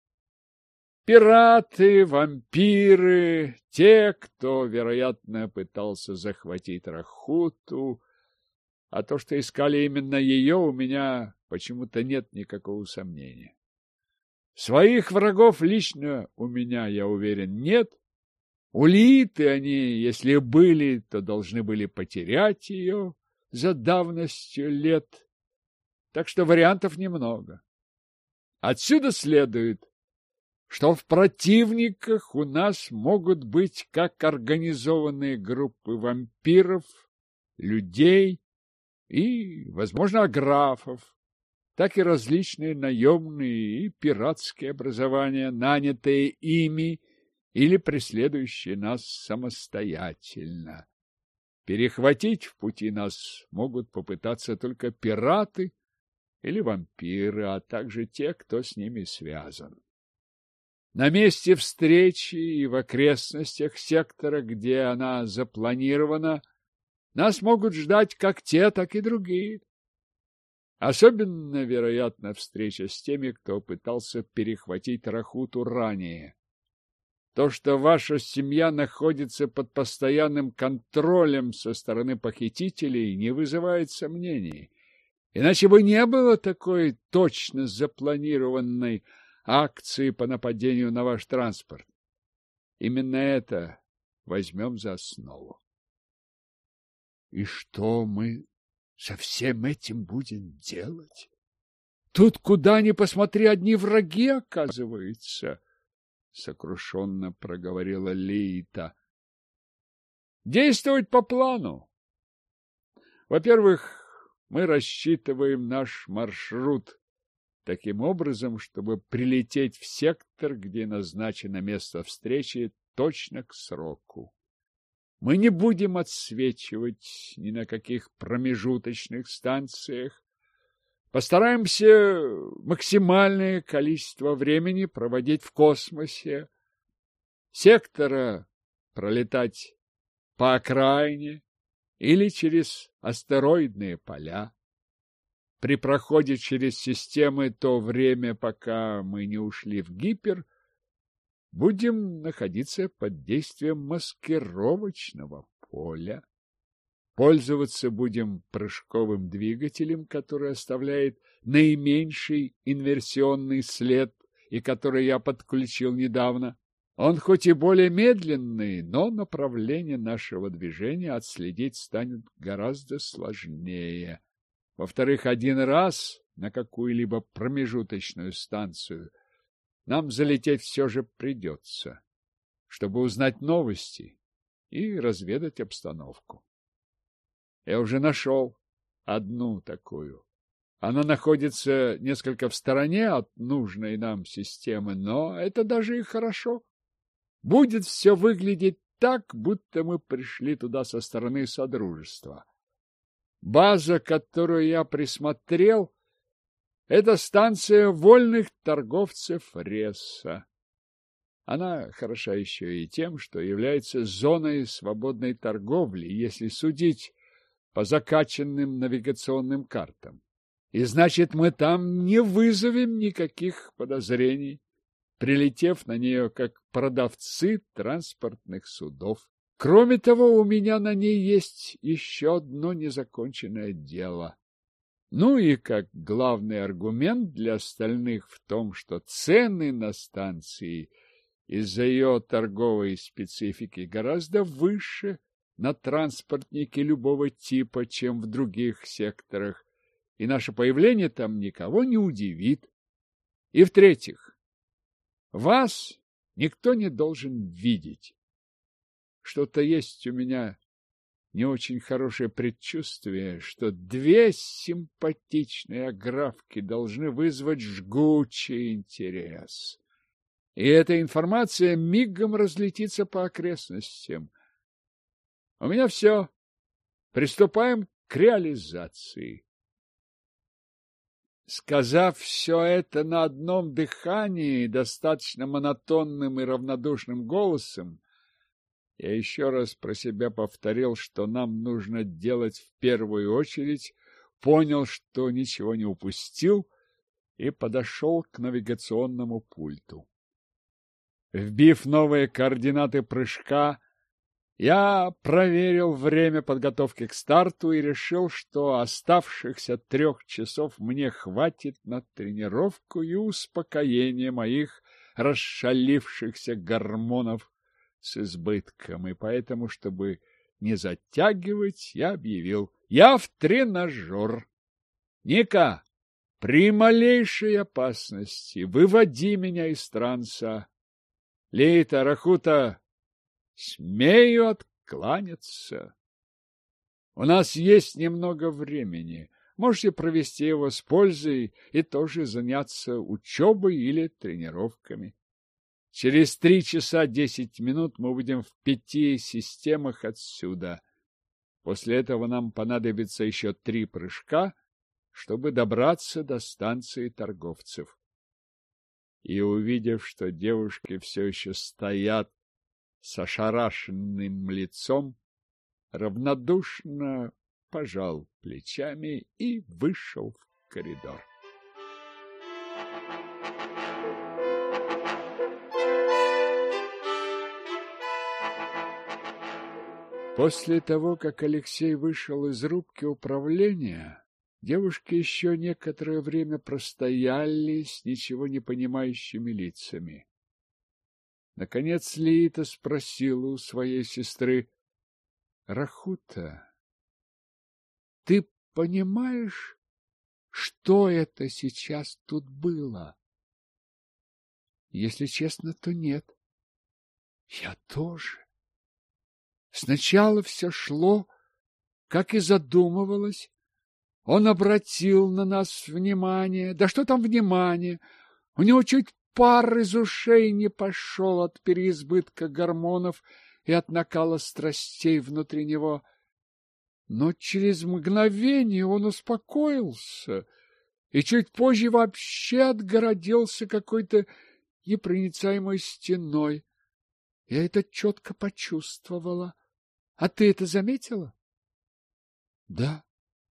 Пираты, вампиры, те, кто, вероятно, пытался захватить Рахуту, а то, что искали именно ее, у меня почему-то нет никакого сомнения. Своих врагов лично у меня, я уверен, нет. Улиты они, если были, то должны были потерять ее за давностью лет. Так что вариантов немного. Отсюда следует, что в противниках у нас могут быть как организованные группы вампиров, людей и, возможно, аграфов, так и различные наемные и пиратские образования, нанятые ими или преследующие нас самостоятельно. Перехватить в пути нас могут попытаться только пираты или вампиры, а также те, кто с ними связан. На месте встречи и в окрестностях сектора, где она запланирована, нас могут ждать как те, так и другие. Особенно, вероятно, встреча с теми, кто пытался перехватить Рахуту ранее. То, что ваша семья находится под постоянным контролем со стороны похитителей, не вызывает сомнений. Иначе бы не было такой точно запланированной акции по нападению на ваш транспорт. Именно это возьмем за основу. И что мы со всем этим будем делать? Тут куда ни посмотри, одни враги, оказывается, — сокрушенно проговорила Лита. Действовать по плану. Во-первых, мы рассчитываем наш маршрут таким образом, чтобы прилететь в сектор, где назначено место встречи, точно к сроку. Мы не будем отсвечивать ни на каких промежуточных станциях. Постараемся максимальное количество времени проводить в космосе, сектора пролетать по окраине или через астероидные поля. при проходе через системы то время, пока мы не ушли в гипер, будем находиться под действием маскировочного поля. Пользоваться будем прыжковым двигателем, который оставляет наименьший инверсионный след и который я подключил недавно. Он хоть и более медленный, но направление нашего движения отследить станет гораздо сложнее. Во-вторых, один раз на какую-либо промежуточную станцию нам залететь все же придется, чтобы узнать новости и разведать обстановку. Я уже нашел одну такую. Она находится несколько в стороне от нужной нам системы, но это даже и хорошо. Будет все выглядеть так, будто мы пришли туда со стороны Содружества. База, которую я присмотрел, это станция вольных торговцев Ресса. Она хороша еще и тем, что является зоной свободной торговли, если судить по закачанным навигационным картам. И значит, мы там не вызовем никаких подозрений, прилетев на нее как продавцы транспортных судов. Кроме того, у меня на ней есть еще одно незаконченное дело. Ну и как главный аргумент для остальных в том, что цены на станции из-за ее торговой специфики гораздо выше на транспортники любого типа, чем в других секторах, и наше появление там никого не удивит. И в-третьих, вас никто не должен видеть. Что-то есть у меня не очень хорошее предчувствие, что две симпатичные аграфки должны вызвать жгучий интерес. И эта информация мигом разлетится по окрестностям. У меня все. Приступаем к реализации. Сказав все это на одном дыхании, достаточно монотонным и равнодушным голосом, я еще раз про себя повторил, что нам нужно делать в первую очередь, понял, что ничего не упустил, и подошел к навигационному пульту. Вбив новые координаты прыжка, я проверил время подготовки к старту и решил, что оставшихся 3 часов мне хватит на тренировку и успокоение моих расшалившихся гормонов с избытком. И поэтому, чтобы не затягивать, я объявил: я в тренажер. Ника, при малейшей опасности выводи меня из транса. Лейта, Рахута, смею откланяться. У нас есть немного времени. Можете провести его с пользой и тоже заняться учебой или тренировками. Через 3 часа 10 минут мы будем в 5 системах отсюда. После этого нам понадобится еще 3 прыжка, чтобы добраться до станции торговцев. И, увидев, что девушки все еще стоят с ошарашенным лицом, равнодушно пожал плечами и вышел в коридор. После того, как Алексей вышел из рубки управления, девушки еще некоторое время простояли с ничего не понимающими лицами. Наконец Лиита спросила у своей сестры: «Рахута, ты понимаешь, что это сейчас тут было?» «Если честно, то нет». «Я тоже. Сначала все шло, как и задумывалось. Он обратил на нас внимание. Да что там внимание? У него чуть пар из ушей не пошел от переизбытка гормонов и от накала страстей внутри него. Но через мгновение он успокоился и чуть позже вообще отгородился какой-то непроницаемой стеной. Я это четко почувствовала. А ты это заметила? Да.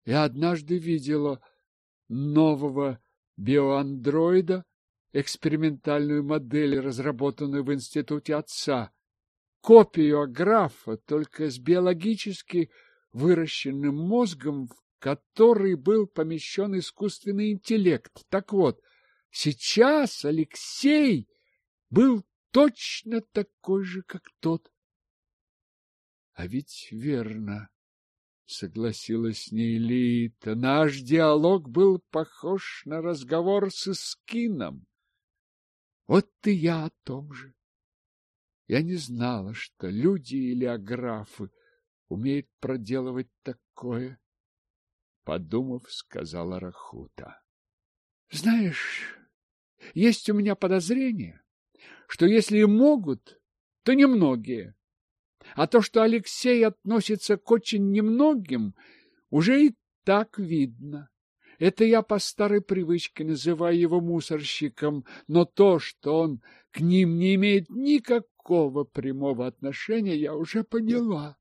Я однажды видела нового биоандроида, экспериментальную модель, разработанную в институте отца, копию Аграфа, только с биологически выращенным мозгом, в который был помещен искусственный интеллект. Так вот, сейчас Алексей был точно такой же, как тот. А ведь верно, согласилась с ней Лита. Наш диалог был похож на разговор с Искином. Вот и я о том же. Я не знала, что люди или аграфы умеют проделывать такое, подумав, сказала Рахута. Знаешь, есть у меня подозрение, что если и могут, то немногие. А то, что Алексей относится к очень немногим, уже и так видно. Это я по старой привычке называю его мусорщиком, но то, что он к ним не имеет никакого прямого отношения, я уже поняла.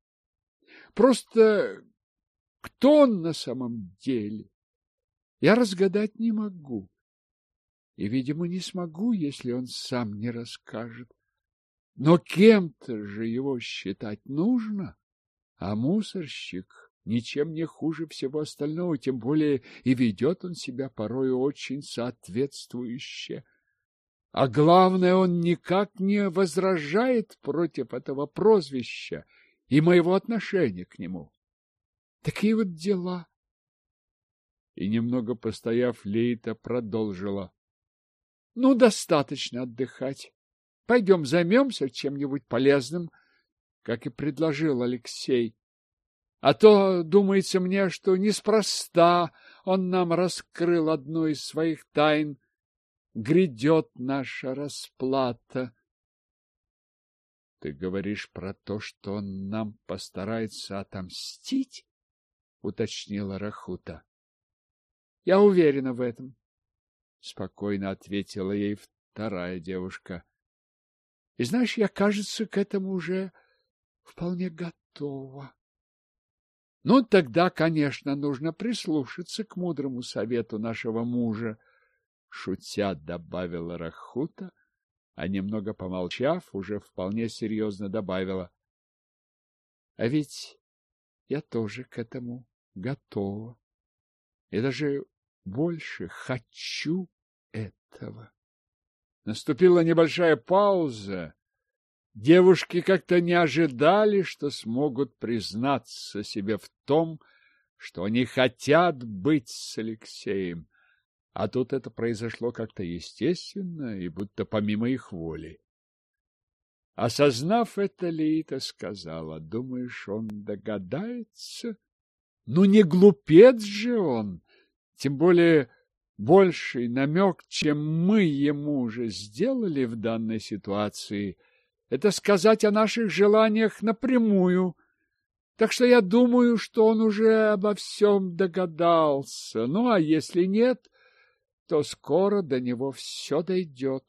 Просто кто он на самом деле, я разгадать не могу. И, видимо, не смогу, если он сам не расскажет. Но кем-то же его считать нужно, а мусорщик ничем не хуже всего остального, тем более и ведет он себя порою очень соответствующе. А главное, он никак не возражает против этого прозвища и моего отношения к нему. Такие вот дела. И, немного постояв, Лейта продолжила. Ну, достаточно отдыхать. Пойдем займемся чем-нибудь полезным, как и предложил Алексей. А то, думается мне, что неспроста он нам раскрыл одну из своих тайн. Грядет наша расплата. Ты говоришь про то, что он нам постарается отомстить? Уточнила Рахута. Я уверена в этом, спокойно ответила ей вторая девушка. И знаешь, я, кажется, к этому уже вполне готова. Ну, тогда, конечно, нужно прислушаться к мудрому совету нашего мужа, шутя добавила Рахута, а немного помолчав, уже вполне серьезно добавила. А ведь я тоже к этому готова. И даже больше хочу этого. Наступила небольшая пауза. Девушки как-то не ожидали, что смогут признаться себе в том, что они хотят быть с Алексеем. А тут это произошло как-то естественно и будто помимо их воли. Осознав это, Лита сказала: думаешь, он догадается? Ну, не глупец же он, тем более больший намек, чем мы ему уже сделали в данной ситуации, это сказать о наших желаниях напрямую. Так что я думаю, что он уже обо всем догадался. Ну, а если нет, то скоро до него все дойдет.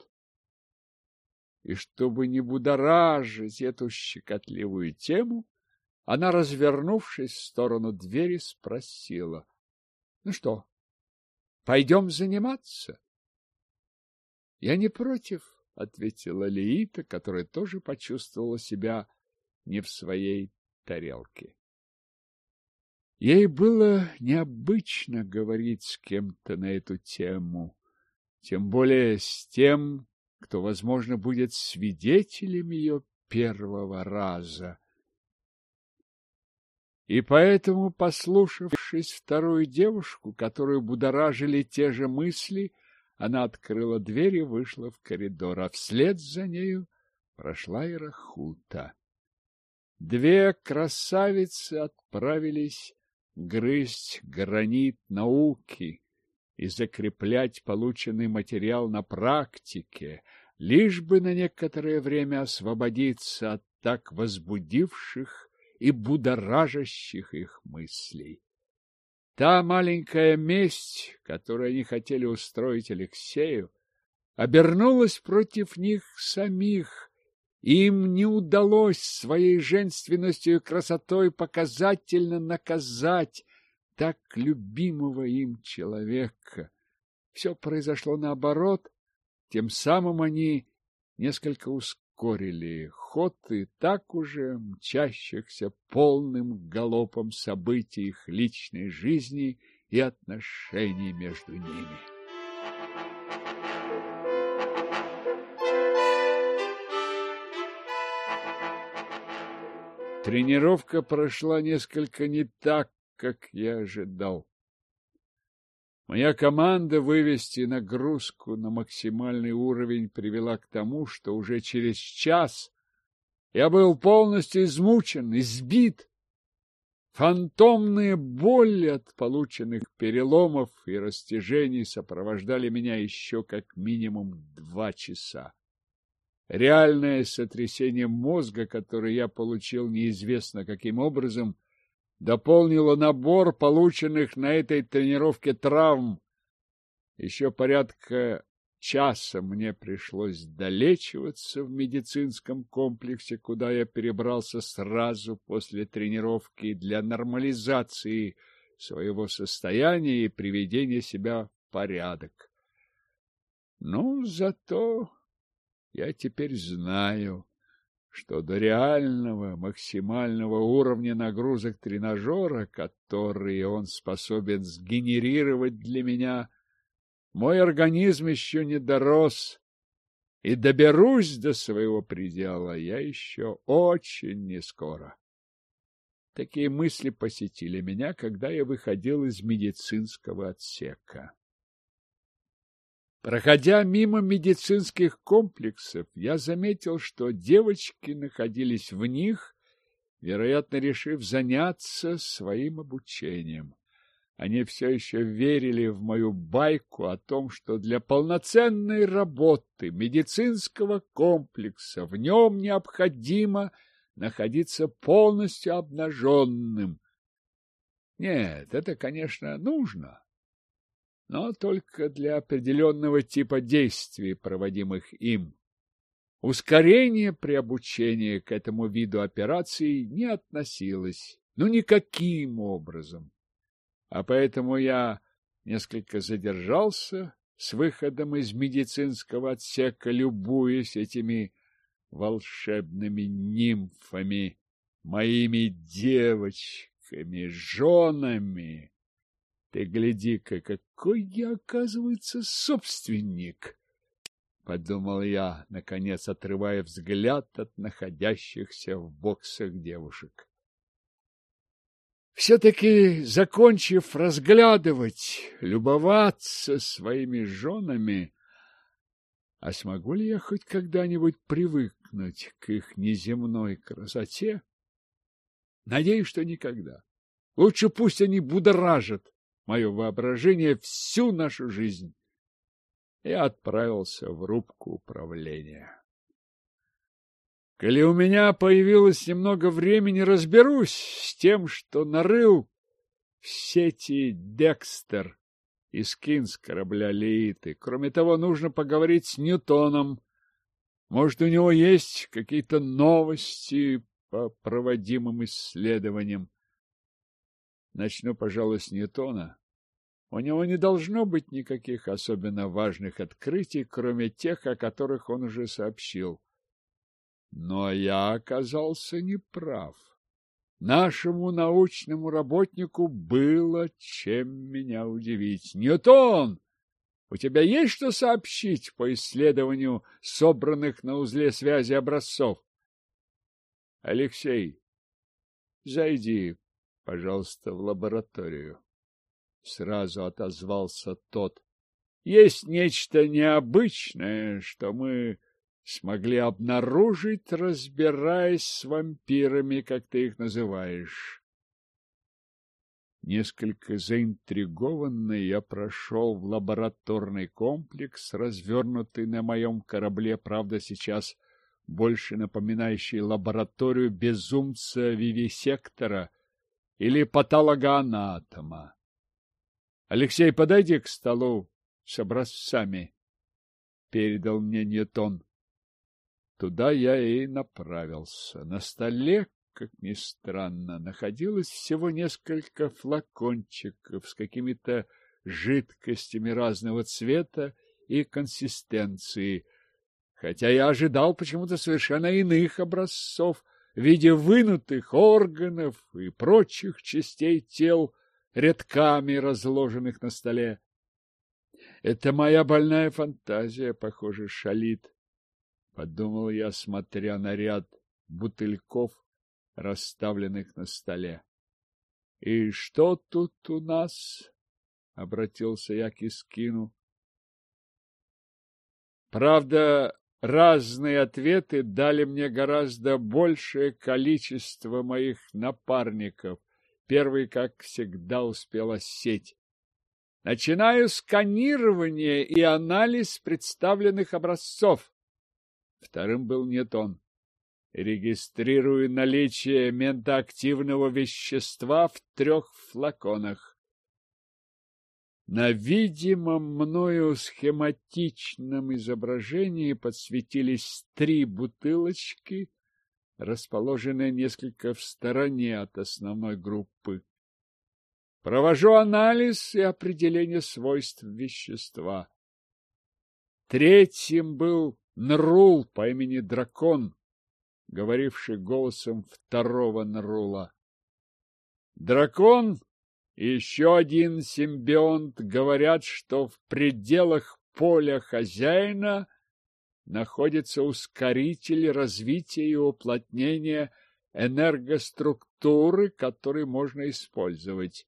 И чтобы не будоражить эту щекотливую тему, она, развернувшись в сторону двери, спросила: ну что, пойдем заниматься? Я не против, ответила Лиита, которая тоже почувствовала себя не в своей тарелке. Ей было необычно говорить с кем-то на эту тему, тем более с тем, кто, возможно, будет свидетелем ее первого раза. И поэтому, послушавшись вторую девушку, которую будоражили те же мысли, она открыла дверь и вышла в коридор, а вслед за нею прошла и Рахута. Две красавицы отправились грызть гранит науки и закреплять полученный материал на практике, лишь бы на некоторое время освободиться от так возбудивших и будоражащих их мыслей. Та маленькая месть, которую они хотели устроить Алексею, обернулась против них самих. Им не удалось своей женственностью и красотой показательно наказать так любимого им человека. Все произошло наоборот, тем самым они несколько ускорили ход и так уже мчащихся полным галопом событий их личной жизни и отношений между ними. Тренировка прошла несколько не так, как я ожидал. Моя команда вывести нагрузку на максимальный уровень привела к тому, что уже через час я был полностью измучен, избит. Фантомные боли от полученных переломов и растяжений сопровождали меня еще как минимум 2 часа. Реальное сотрясение мозга, которое я получил неизвестно каким образом, дополнило набор полученных на этой тренировке травм. Еще порядка часа мне пришлось долечиваться в медицинском комплексе, куда я перебрался сразу после тренировки для нормализации своего состояния и приведения себя в порядок. Но зато я теперь знаю, что до реального максимального уровня нагрузок тренажера, которые он способен сгенерировать для меня, мой организм еще не дорос, и доберусь до своего предела я еще очень нескоро. Такие мысли посетили меня, когда я выходил из медицинского отсека. Проходя мимо медицинских комплексов, я заметил, что девочки находились в них, вероятно, решив заняться своим обучением. Они все еще верили в мою байку о том, что для полноценной работы медицинского комплекса в нем необходимо находиться полностью обнаженным. Нет, это, конечно, нужно, но только для определенного типа действий, проводимых им. Ускорение при обучении к этому виду операций не относилось, никаким образом. А поэтому я несколько задержался с выходом из медицинского отсека, любуясь этими волшебными нимфами, моими девочками, женами. Ты гляди-ка, какой я, оказывается, собственник! — подумал я, наконец отрывая взгляд от находящихся в боксах девушек. Все-таки, закончив разглядывать, любоваться своими женами, а смогу ли я хоть когда-нибудь привыкнуть к их неземной красоте? Надеюсь, что никогда. Лучше пусть они будоражат мое воображение всю нашу жизнь. Я отправился в рубку управления. Коли у меня появилось немного времени, разберусь с тем, что нарыл в сети Декстер и скин с корабля Леиты. Кроме того, нужно поговорить с Ньютоном. Может, у него есть какие-то новости по проводимым исследованиям. Начну, пожалуй, с Ньютона. У него не должно быть никаких особенно важных открытий, кроме тех, о которых он уже сообщил. Но я оказался неправ. Нашему научному работнику было чем меня удивить. Ньютон, у тебя есть что сообщить по исследованию собранных на узле связи образцов? Алексей, зайди, пожалуйста, в лабораторию. Сразу отозвался тот. Есть нечто необычное, что мы смогли обнаружить, разбираясь с вампирами, как ты их называешь. Несколько заинтригованный, я прошел в лабораторный комплекс, развернутый на моем корабле, правда, сейчас больше напоминающий лабораторию безумца-вивисектора или патологоанатома. Алексей, подойди к столу с образцами, — передал мне Ньютон. Туда я и направился. На столе, как ни странно, находилось всего несколько флакончиков с какими-то жидкостями разного цвета и консистенции, хотя я ожидал почему-то совершенно иных образцов в виде вынутых органов и прочих частей тел, рядками разложенных на столе. Это моя больная фантазия, похоже, шалит, — подумал я, смотря на ряд бутыльков, расставленных на столе. — И что тут у нас? — обратился я к Искину. Правда, разные ответы дали мне гораздо большее количество моих напарников. Первый, как всегда, успел осечь. Начинаю сканирование и анализ представленных образцов. Вторым был нет он. Регистрирую наличие ментоактивного вещества в 3 флаконах. На видимом мною схематичном изображении подсветились 3 бутылочки, расположенные несколько в стороне от основной группы. Провожу анализ и определение свойств вещества. Третьим был Нрул по имени Дракон, говоривший голосом второго Нрула. Дракон и еще один симбионт говорят, что в пределах поля хозяина находится ускоритель развития и уплотнения энергоструктуры, который можно использовать.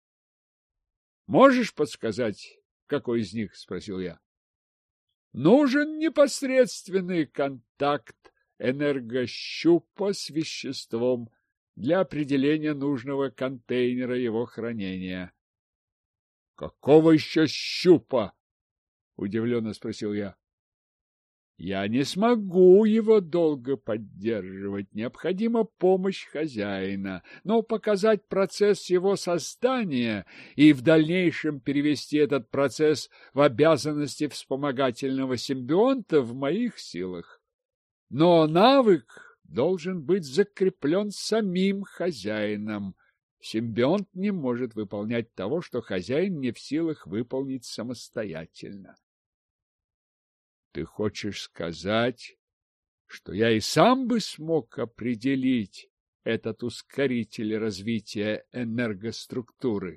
«Можешь подсказать, какой из них?» — спросил я. «Нужен непосредственный контакт энергощупа с веществом для определения нужного контейнера его хранения». «Какого еще щупа?» — удивленно спросил я. «Я не смогу его долго поддерживать, необходима помощь хозяина, но показать процесс его создания и в дальнейшем перевести этот процесс в обязанности вспомогательного симбионта в моих силах. Но навык должен быть закреплен самим хозяином. Симбионт не может выполнять того, что хозяин не в силах выполнить самостоятельно». «Ты хочешь сказать, что я и сам бы смог определить этот ускоритель развития энергоструктуры?»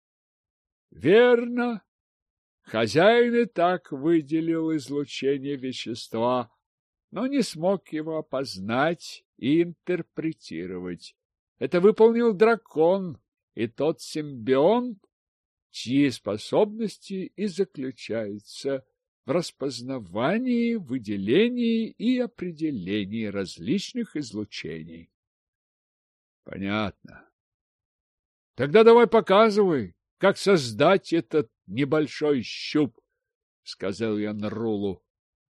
«Верно. Хозяин и так выделил излучение вещества, но не смог его опознать и интерпретировать. Это выполнил Дракон и тот симбионт, чьи способности и заключаются в распознавании, выделении и определении различных излучений». Понятно. Тогда давай показывай, как создать этот небольшой щуп, сказал я Нрулу.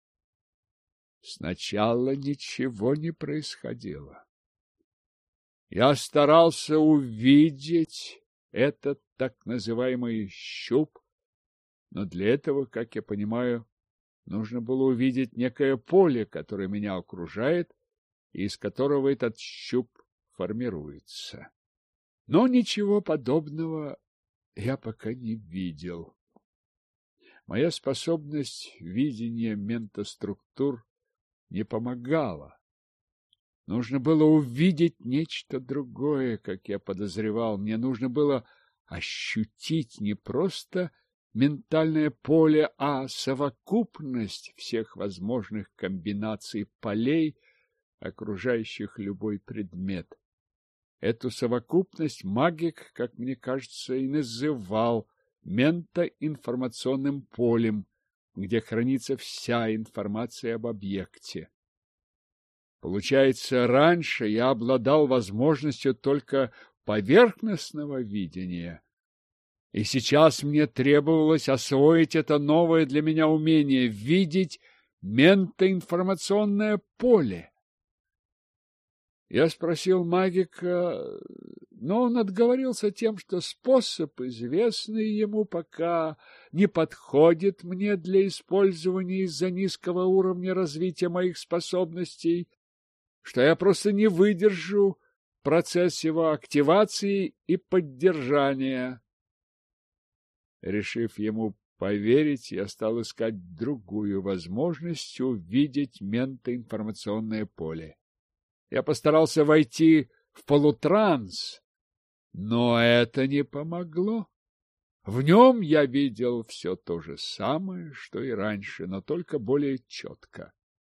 Сначала ничего не происходило. Я старался увидеть этот так называемый щуп, но для этого, как я понимаю, нужно было увидеть некое поле, которое меня окружает, и из которого этот щуп формируется. Но ничего подобного я пока не видел. Моя способность видения ментоструктур не помогала. Нужно было увидеть нечто другое, как я подозревал. Мне нужно было ощутить не просто ментальное поле, а совокупность всех возможных комбинаций полей, окружающих любой предмет. Эту совокупность магик, как мне кажется, и называл ментоинформационным полем, где хранится вся информация об объекте. Получается, раньше я обладал возможностью только поверхностного видения, и сейчас мне требовалось освоить это новое для меня умение — видеть ментоинформационное поле. Я спросил магика, но он отговорился тем, что способ, известный ему, пока не подходит мне для использования из-за низкого уровня развития моих способностей, что я просто не выдержу процесс его активации и поддержания. Решив ему поверить, я стал искать другую возможность увидеть ментоинформационное поле. Я постарался войти в полутранс, но это не помогло. В нем я видел все то же самое, что и раньше, но только более четко.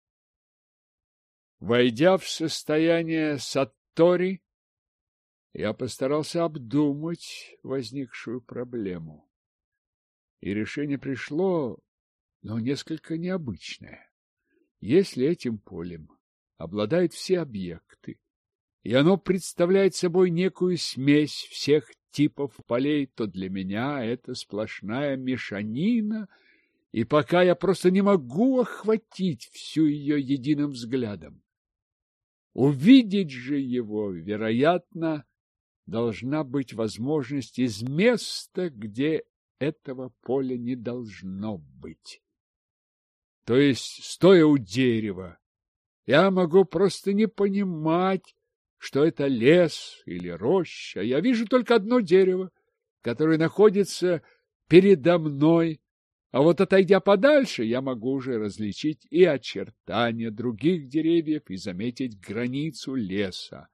Войдя в состояние саттори, я постарался обдумать возникшую проблему. И решение пришло, но несколько необычное. Если этим полем обладают все объекты, и оно представляет собой некую смесь всех типов полей, то для меня это сплошная мешанина, и пока я просто не могу охватить всю ее единым взглядом. Увидеть же его, вероятно, должна быть возможность из места, где этого поля не должно быть. То есть, стоя у дерева, я могу просто не понимать, что это лес или роща. Я вижу только одно дерево, которое находится передо мной, а вот отойдя подальше, я могу уже различить и очертания других деревьев и заметить границу леса.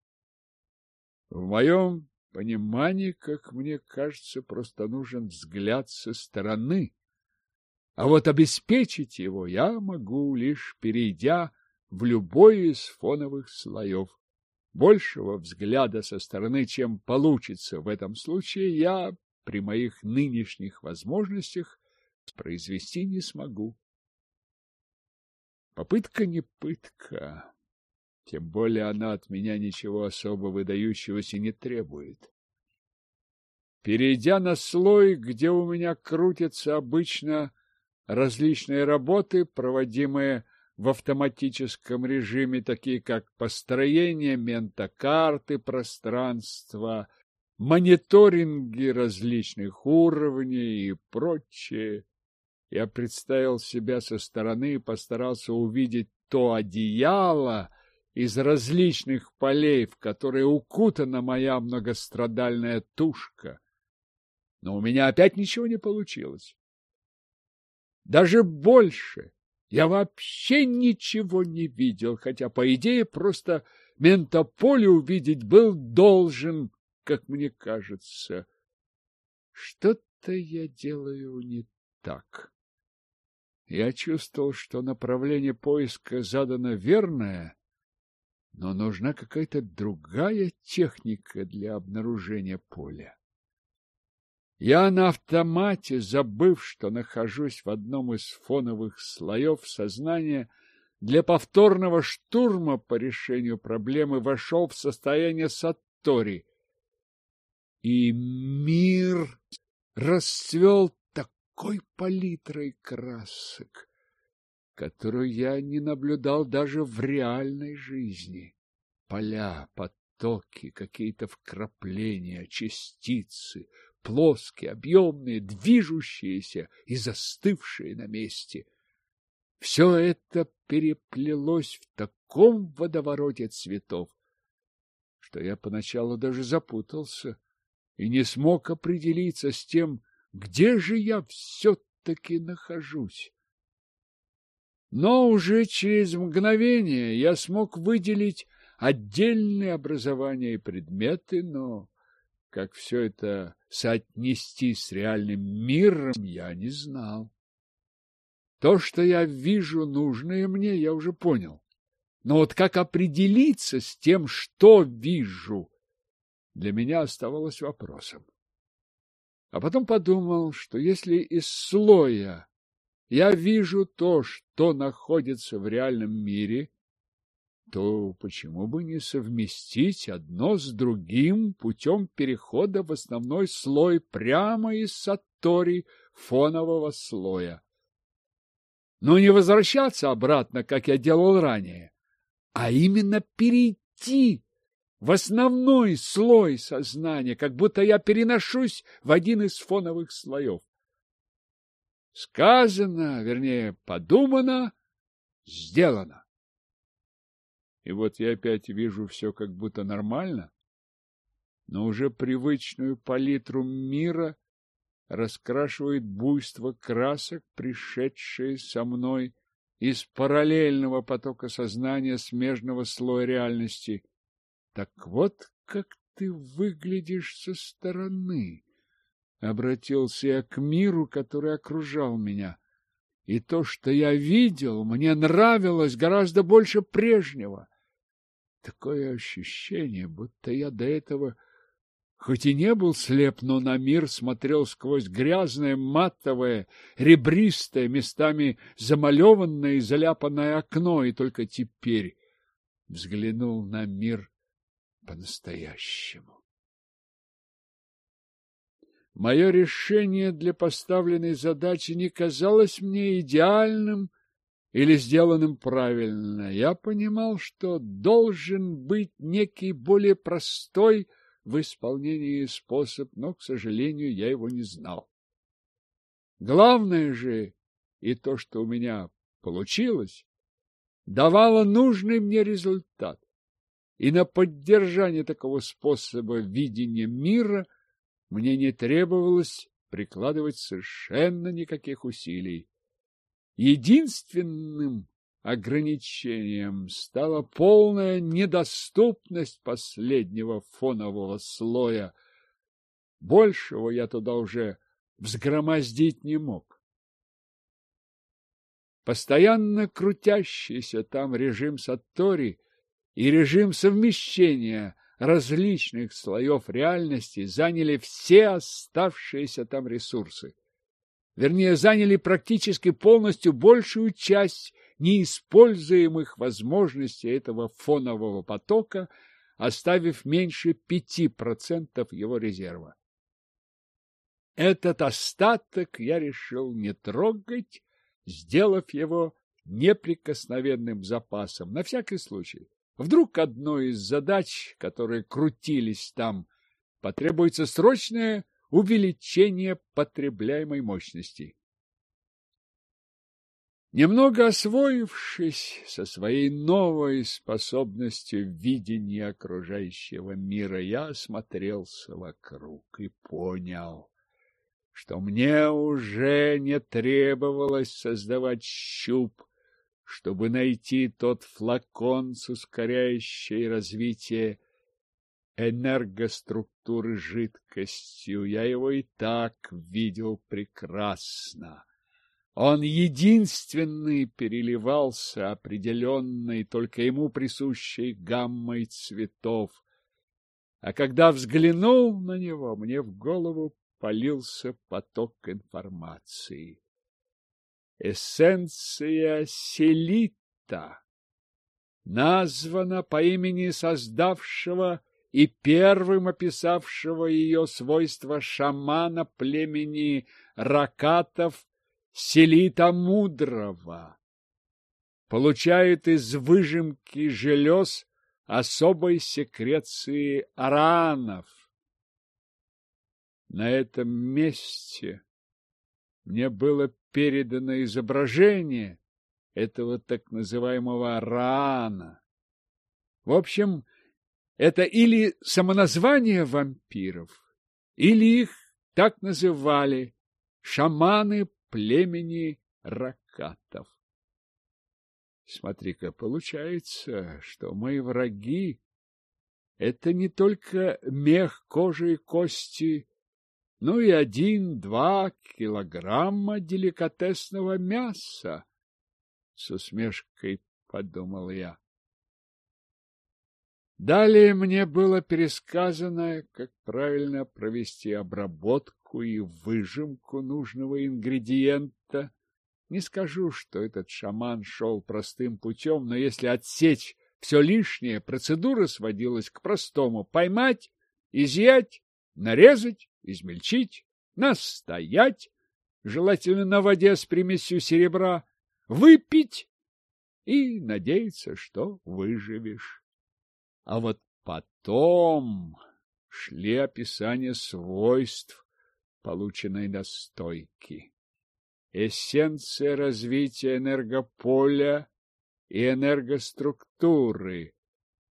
В моем понимании, как мне кажется, просто нужен взгляд со стороны, а вот обеспечить его я могу, лишь перейдя в любой из фоновых слоев. Большего взгляда со стороны, чем получится в этом случае, я при моих нынешних возможностях произвести не смогу. Попытка не пытка, тем более она от меня ничего особо выдающегося не требует. Перейдя на слой, где у меня крутятся обычно различные работы, проводимые в автоматическом режиме, такие как построение ментокарты пространства, мониторинги различных уровней и прочее, я представил себя со стороны и постарался увидеть то одеяло из различных полей, в которые укутана моя многострадальная тушка. Но у меня опять ничего не получилось. Даже больше. Я вообще ничего не видел, хотя, по идее, просто ментополе увидеть был должен, как мне кажется. Что-то я делаю не так. Я чувствовал, что направление поиска задано верное, но нужна какая-то другая техника для обнаружения поля. Я на автомате, забыв, что нахожусь в одном из фоновых слоев сознания, для повторного штурма по решению проблемы вошел в состояние саттори. И мир расцвел такой палитрой красок, которую я не наблюдал даже в реальной жизни. Поля, потоки, какие-то вкрапления, частицы, плоские, объемные, движущиеся и застывшие на месте. Все это переплелось в таком водовороте цветов, что я поначалу даже запутался и не смог определиться с тем, где же я все-таки нахожусь. Но уже через мгновение я смог выделить отдельные образования и предметы, но как все это соотнести с реальным миром, я не знал. То, что я вижу нужное мне, я уже понял. Но вот как определиться с тем, что вижу, для меня оставалось вопросом. А потом подумал, что если из слоя я вижу то, что находится в реальном мире, то почему бы не совместить одно с другим путем перехода в основной слой прямо из саттори фонового слоя? Но не возвращаться обратно, как я делал ранее, а именно перейти в основной слой сознания, как будто я переношусь в один из фоновых слоев. Сказано, вернее, подумано, сделано. И и вот я опять вижу все как будто нормально, но уже привычную палитру мира раскрашивает буйство красок, пришедшие со мной из параллельного потока сознания смежного слоя реальности. Так вот, как ты выглядишь со стороны. Обратился я к миру, который окружал меня. И то, что я видел, мне нравилось гораздо больше прежнего. Такое ощущение, будто я до этого, хоть и не был слеп, но на мир смотрел сквозь грязное, матовое, ребристое, местами замалеванное и заляпанное окно, и только теперь взглянул на мир по-настоящему. Мое решение для поставленной задачи не казалось мне идеальным или сделанным правильно. Я понимал, что должен быть некий более простой в исполнении способ, но, к сожалению, я его не знал. Главное же, и то, что у меня получилось, давало нужный мне результат. И на поддержание такого способа видения мира мне не требовалось прикладывать совершенно никаких усилий. Единственным ограничением стала полная недоступность последнего фонового слоя. Большего я туда уже взгромоздить не мог. Постоянно крутящийся там режим Саттори и режим совмещения различных слоев реальности заняли все оставшиеся там ресурсы. Вернее, заняли практически полностью большую часть неиспользуемых возможностей этого фонового потока, оставив меньше 5% его резерва. Этот остаток я решил не трогать, сделав его неприкосновенным запасом, на всякий случай. Вдруг одной из задач, которые крутились там, потребуется срочное увеличение потребляемой мощности. Немного освоившись со своей новой способностью видения окружающего мира, я осмотрелся вокруг и понял, что мне уже не требовалось создавать щуп, чтобы найти тот флакон с ускоряющей развитие энергоструктуры жидкостью. Я его и так видел прекрасно. Он единственный переливался определенной, только ему присущей гаммой цветов. А когда взглянул на него, мне в голову полился поток информации. Эссенция селита названа по имени создавшего и первым описавшего ее свойства шамана племени ракатов Селита Мудрого. Получает из выжимки желез особой секреции аранов. На этом месте мне было передано изображение этого так называемого араана. В общем, это или самоназвание вампиров, или их так называли шаманы племени ракатов. Смотри-ка, получается, что мои враги — это не только мех, кожа и кости, но и 1-2 килограмма деликатесного мяса, — с усмешкой подумал я. Далее мне было пересказано, как правильно провести обработку и выжимку нужного ингредиента. Не скажу, что этот шаман шел простым путем, но если отсечь все лишнее, процедура сводилась к простому: поймать, изъять, нарезать, измельчить, настоять, желательно на воде с примесью серебра, выпить и надеяться, что выживешь. А вот потом шли описания свойств полученной настойки. Эссенция развития энергополя и энергоструктуры,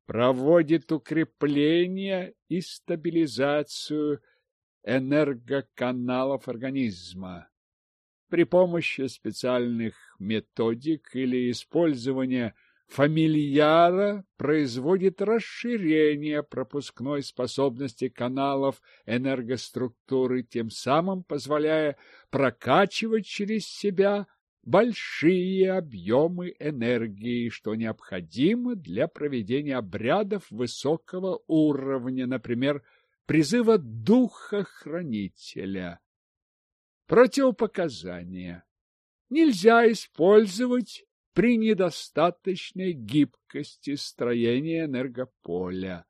проводит укрепление и стабилизацию энергоканалов организма при помощи специальных методик или использования фамильяра, производит расширение пропускной способности каналов энергоструктуры, тем самым позволяя прокачивать через себя большие объемы энергии, что необходимо для проведения обрядов высокого уровня, например, призыва духа-хранителя. Противопоказания. Нельзя использовать при недостаточной гибкости строения энергополя.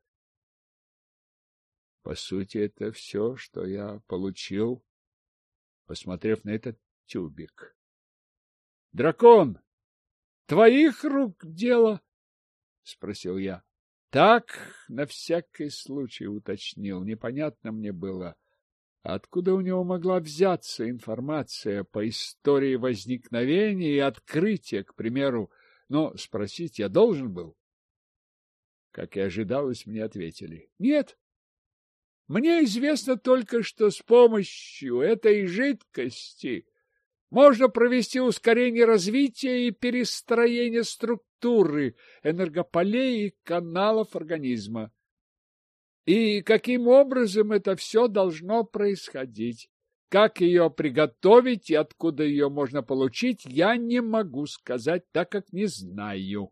По сути, это все, что я получил, посмотрев на этот тюбик. — Дракон, твоих рук дело? — спросил я. Так, на всякий случай уточнил. Непонятно мне было, откуда у него могла взяться информация по истории возникновения и открытия, к примеру, но спросить я должен был. Как и ожидалось, мне ответили: нет. Мне известно только, что с помощью этой жидкости можно провести ускорение развития и перестроение структуры энергополей и каналов организма. И каким образом это все должно происходить? Как ее приготовить и откуда ее можно получить, я не могу сказать, так как не знаю.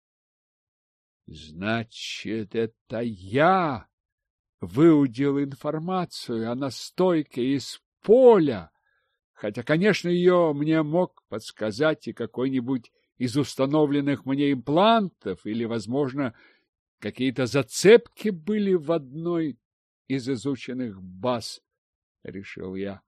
Значит, это я выудил информацию о настойке из поля, хотя, конечно, ее мне мог подсказать и какой-нибудь из установленных мне имплантов, или, возможно, какие-то зацепки были в одной из изученных баз, решил я.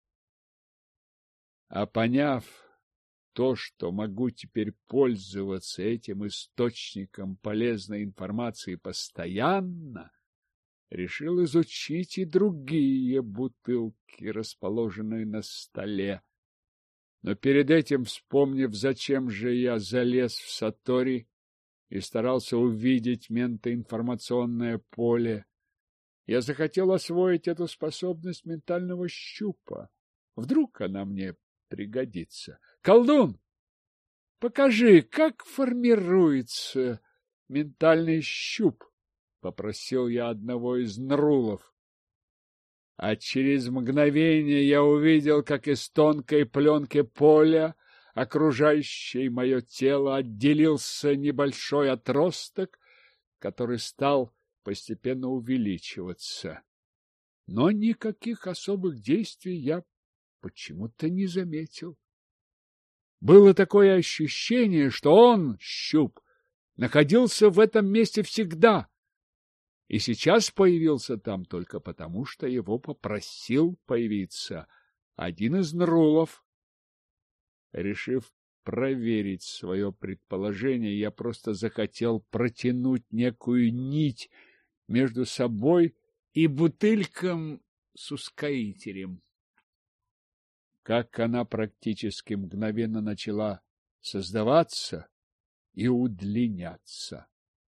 А поняв то, что могу теперь пользоваться этим источником полезной информации постоянно, решил изучить и другие бутылки, расположенные на столе. Но перед этим, вспомнив, зачем же я залез в Сатори и старался увидеть ментоинформационное поле, я захотел освоить эту способность ментального щупа. Вдруг она мне пригодится. Колдун, покажи, как формируется ментальный щуп, — попросил я одного из нрулов. А через мгновение я увидел, как из тонкой пленки поля, окружающей мое тело, отделился небольшой отросток, который стал постепенно увеличиваться. Но никаких особых действий я почему-то не заметил. Было такое ощущение, что он, щуп, находился в этом месте всегда, и сейчас появился там только потому, что его попросил появиться один из нрулов. Решив проверить свое предположение, я просто захотел протянуть некую нить между собой и бутыльком с ускорителем. Как она практически мгновенно начала создаваться и удлиняться.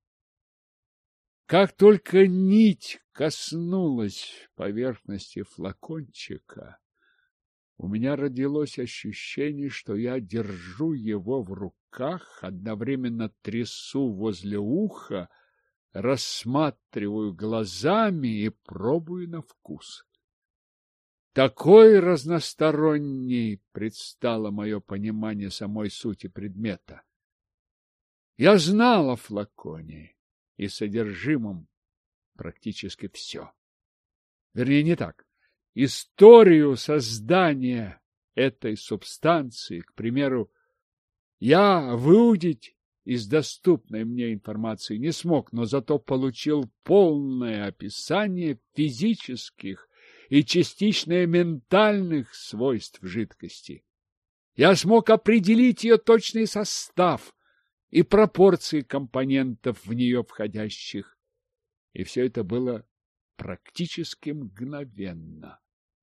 Как только нить коснулась поверхности флакончика, у меня родилось ощущение, что я держу его в руках, одновременно трясу возле уха, рассматриваю глазами и пробую на вкус. Такой разносторонней предстало мое понимание самой сути предмета. Я знал о флаконе и содержимом практически все. Вернее, не так. Историю создания этой субстанции, к примеру, я выудить из доступной мне информации не смог, но зато получил полное описание физических и частично ментальных свойств жидкости. Я смог определить ее точный состав и пропорции компонентов в нее входящих. И все это было практически мгновенно.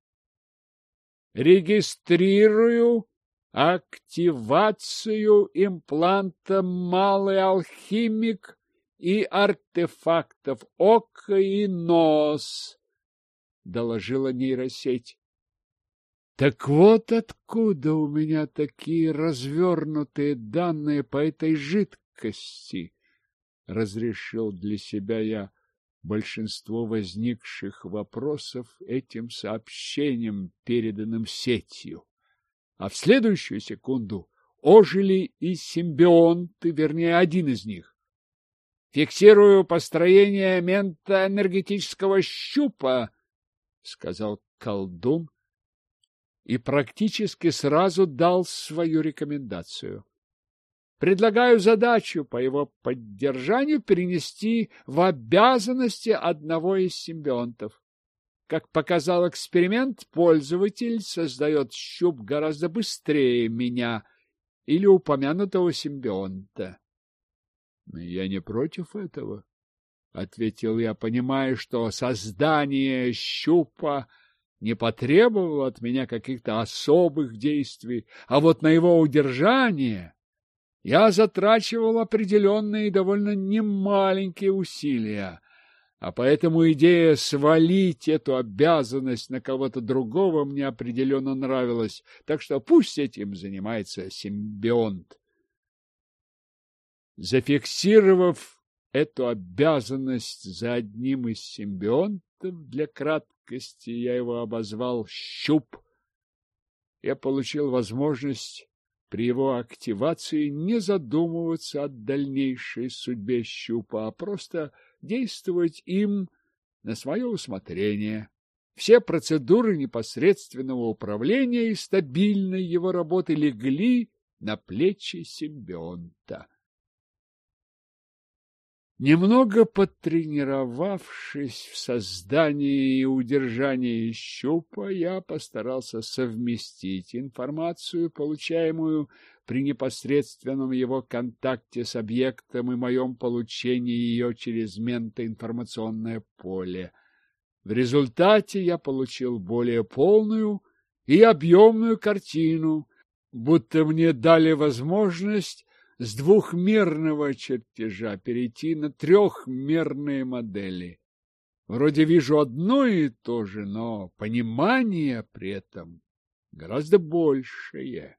Регистрирую активацию импланта «Малый алхимик» и артефактов око и нос, доложила нейросеть. Так вот откуда у меня такие развернутые данные по этой жидкости, разрешил для себя я большинство возникших вопросов этим сообщением, переданным сетью. А в следующую секунду ожили и симбионты, вернее, один из них. «Фиксирую построение ментоэнергетического щупа», — сказал колдун и практически сразу дал свою рекомендацию. «Предлагаю задачу по его поддержанию перенести в обязанности одного из симбионтов. Как показал эксперимент, пользователь создает щуп гораздо быстрее меня или упомянутого симбионта». «Я не против этого», — ответил я, понимая, что создание щупа не потребовало от меня каких-то особых действий, а вот на его удержание я затрачивал определенные и довольно немаленькие усилия, а поэтому идея свалить эту обязанность на кого-то другого мне определенно нравилась, так что пусть этим занимается симбионт. Зафиксировав эту обязанность за одним из симбионтов, для краткости я его обозвал «щуп», я получил возможность при его активации не задумываться о дальнейшей судьбе щупа, а просто действовать им на свое усмотрение. Все процедуры непосредственного управления и стабильной его работы легли на плечи симбионта. Немного потренировавшись в создании и удержании щупа, я постарался совместить информацию, получаемую при непосредственном его контакте с объектом, и моем получении ее через ментоинформационное поле. В результате я получил более полную и объемную картину, будто мне дали возможность с двухмерного чертежа перейти на трехмерные модели. Вроде вижу одно и то же, но понимание при этом гораздо большее.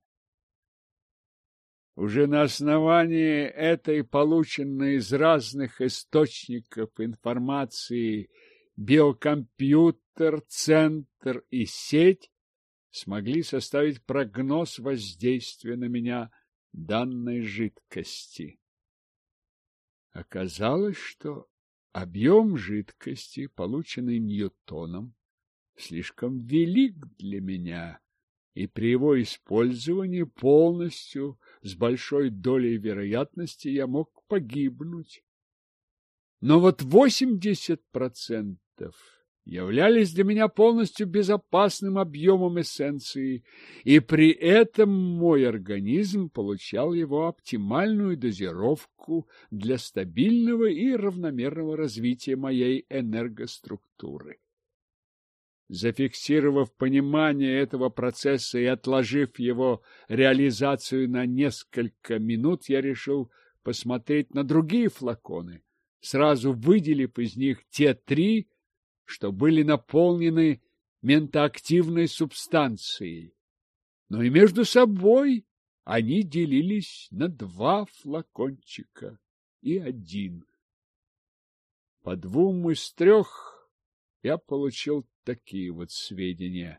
Уже на основании этой полученной из разных источников информации биокомпьютер, центр и сеть смогли составить прогноз воздействия на меня данной жидкости. Оказалось, что объем жидкости, полученный Ньютоном, слишком велик для меня, и при его использовании полностью, с большой долей вероятности, я мог погибнуть. Но вот 80% являлись для меня полностью безопасным объемом эссенции, и при этом мой организм получал его оптимальную дозировку для стабильного и равномерного развития моей энергоструктуры. Зафиксировав понимание этого процесса и отложив его реализацию на несколько минут, я решил посмотреть на другие флаконы, сразу выделив из них те 3, что были наполнены ментоактивной субстанцией. Но и между собой они делились на 2 флакончика и 1. По 2 из 3 я получил такие вот сведения.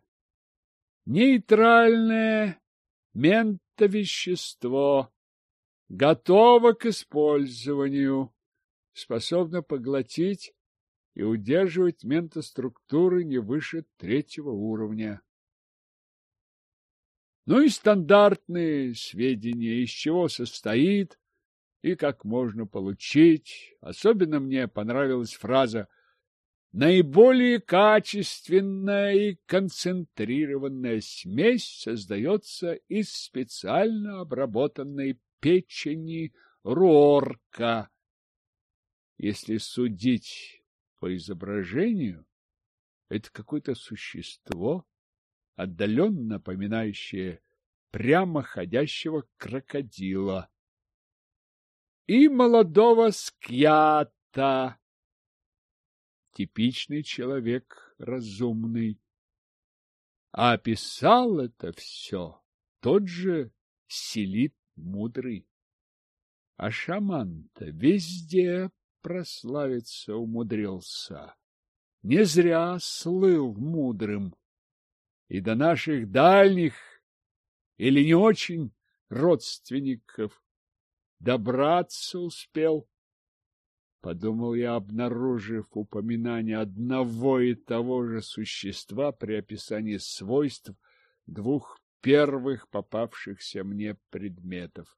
Нейтральное ментовещество готово к использованию, способно поглотить и удерживать ментоструктуры не выше 3-го уровня. Ну и стандартные сведения, из чего состоит и как можно получить. Особенно мне понравилась фраза «наиболее качественная и концентрированная смесь создается из специально обработанной печени Руорка». Если судить по изображению, это какое-то существо, отдаленно напоминающее прямоходящего крокодила. и молодого скьята. Типичный человек, разумный. А описал это все тот же Селит Мудрый. А шаман-то везде прославиться умудрился. Не зря слыл мудрым. И до наших дальних или не очень родственников добраться успел. Подумал я, обнаружив упоминание одного и того же существа при описании свойств двух первых попавшихся мне предметов.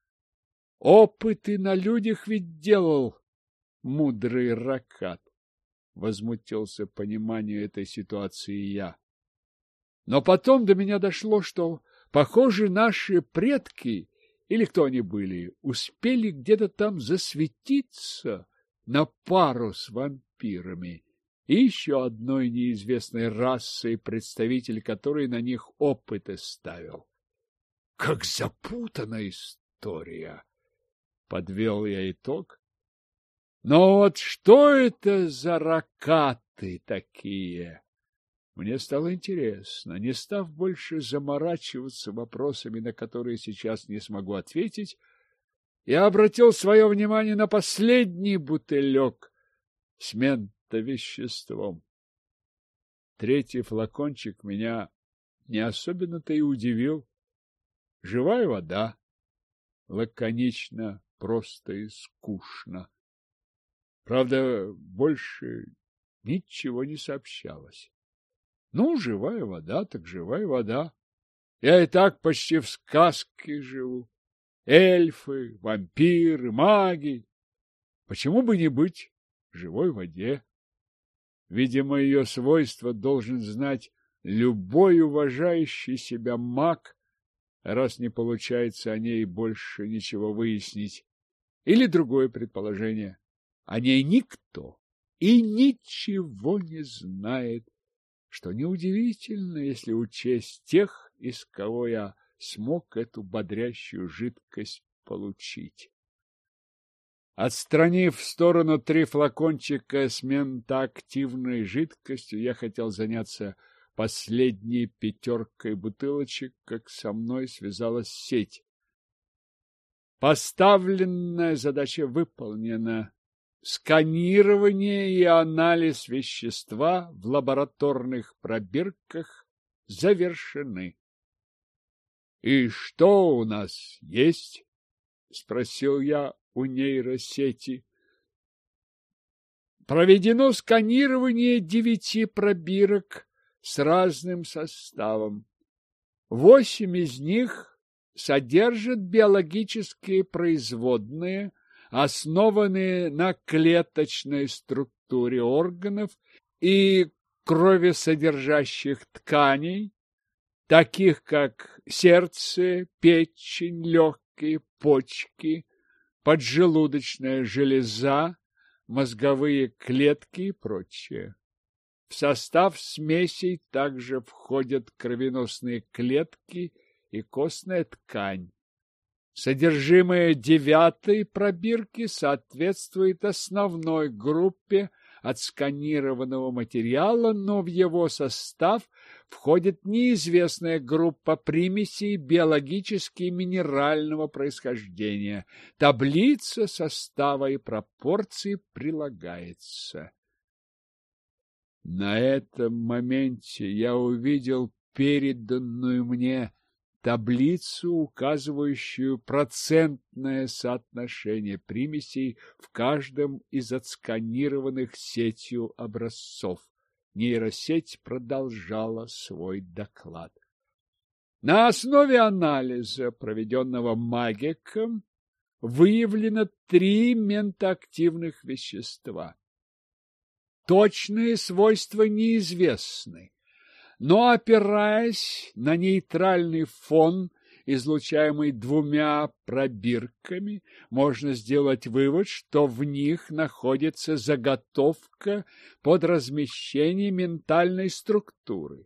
Опыты на людях ведь делал мудрый Ракат. Возмутился пониманию этой ситуации я. Но потом до меня дошло, что, похоже, наши предки, или кто они были, успели где-то там засветиться на пару с вампирами и еще одной неизвестной расой, представитель которой на них опыты ставил. Как запутанная история! Подвел я итог. Но вот что это за ракаты такие? Мне стало интересно, не став больше заморачиваться вопросами, на которые сейчас не смогу ответить, я обратил свое внимание на последний бутылек с ментовеществом. Третий флакончик меня не особенно-то и удивил. Живая вода, лаконично, просто и скучно. Правда, больше ничего не сообщалось. Ну, живая вода, так живая вода. Я и так почти в сказке живу. Эльфы, вампиры, маги. Почему бы не быть в живой воде? Видимо, ее свойства должен знать любой уважающий себя маг, раз не получается о ней больше ничего выяснить. Или другое предположение. О ней никто и ничего не знает, что неудивительно, если учесть тех, из кого я смог эту бодрящую жидкость получить. Отстранив в сторону 3 флакончика с ментоактивной жидкостью, я хотел заняться последней 5 бутылочек, как со мной связалась сеть. Поставленная задача выполнена. Сканирование и анализ вещества в лабораторных пробирках завершены. — И что у нас есть? — спросил я у нейросети. Проведено сканирование 9 пробирок с разным составом. 8 из них содержат биологические производные, основанные на клеточной структуре органов и кровесодержащих тканей, таких как сердце, печень, легкие, почки, поджелудочная железа, мозговые клетки и прочее. В состав смесей также входят кровеносные клетки и костная ткань. Содержимое 9 пробирки соответствует основной группе отсканированного материала, но в его состав входит неизвестная группа примесей биологически и минерального происхождения. Таблица состава и пропорций прилагается. На этом моменте я увидел переданную мне таблицу, указывающую процентное соотношение примесей в каждом из отсканированных сетью образцов. Нейросеть продолжала свой доклад. На основе анализа, проведенного магиком, выявлено 3 ментоактивных вещества. Точные свойства неизвестны. Но, опираясь на нейтральный фон, излучаемый 2 пробирками, можно сделать вывод, что в них находится заготовка под размещение ментальной структуры.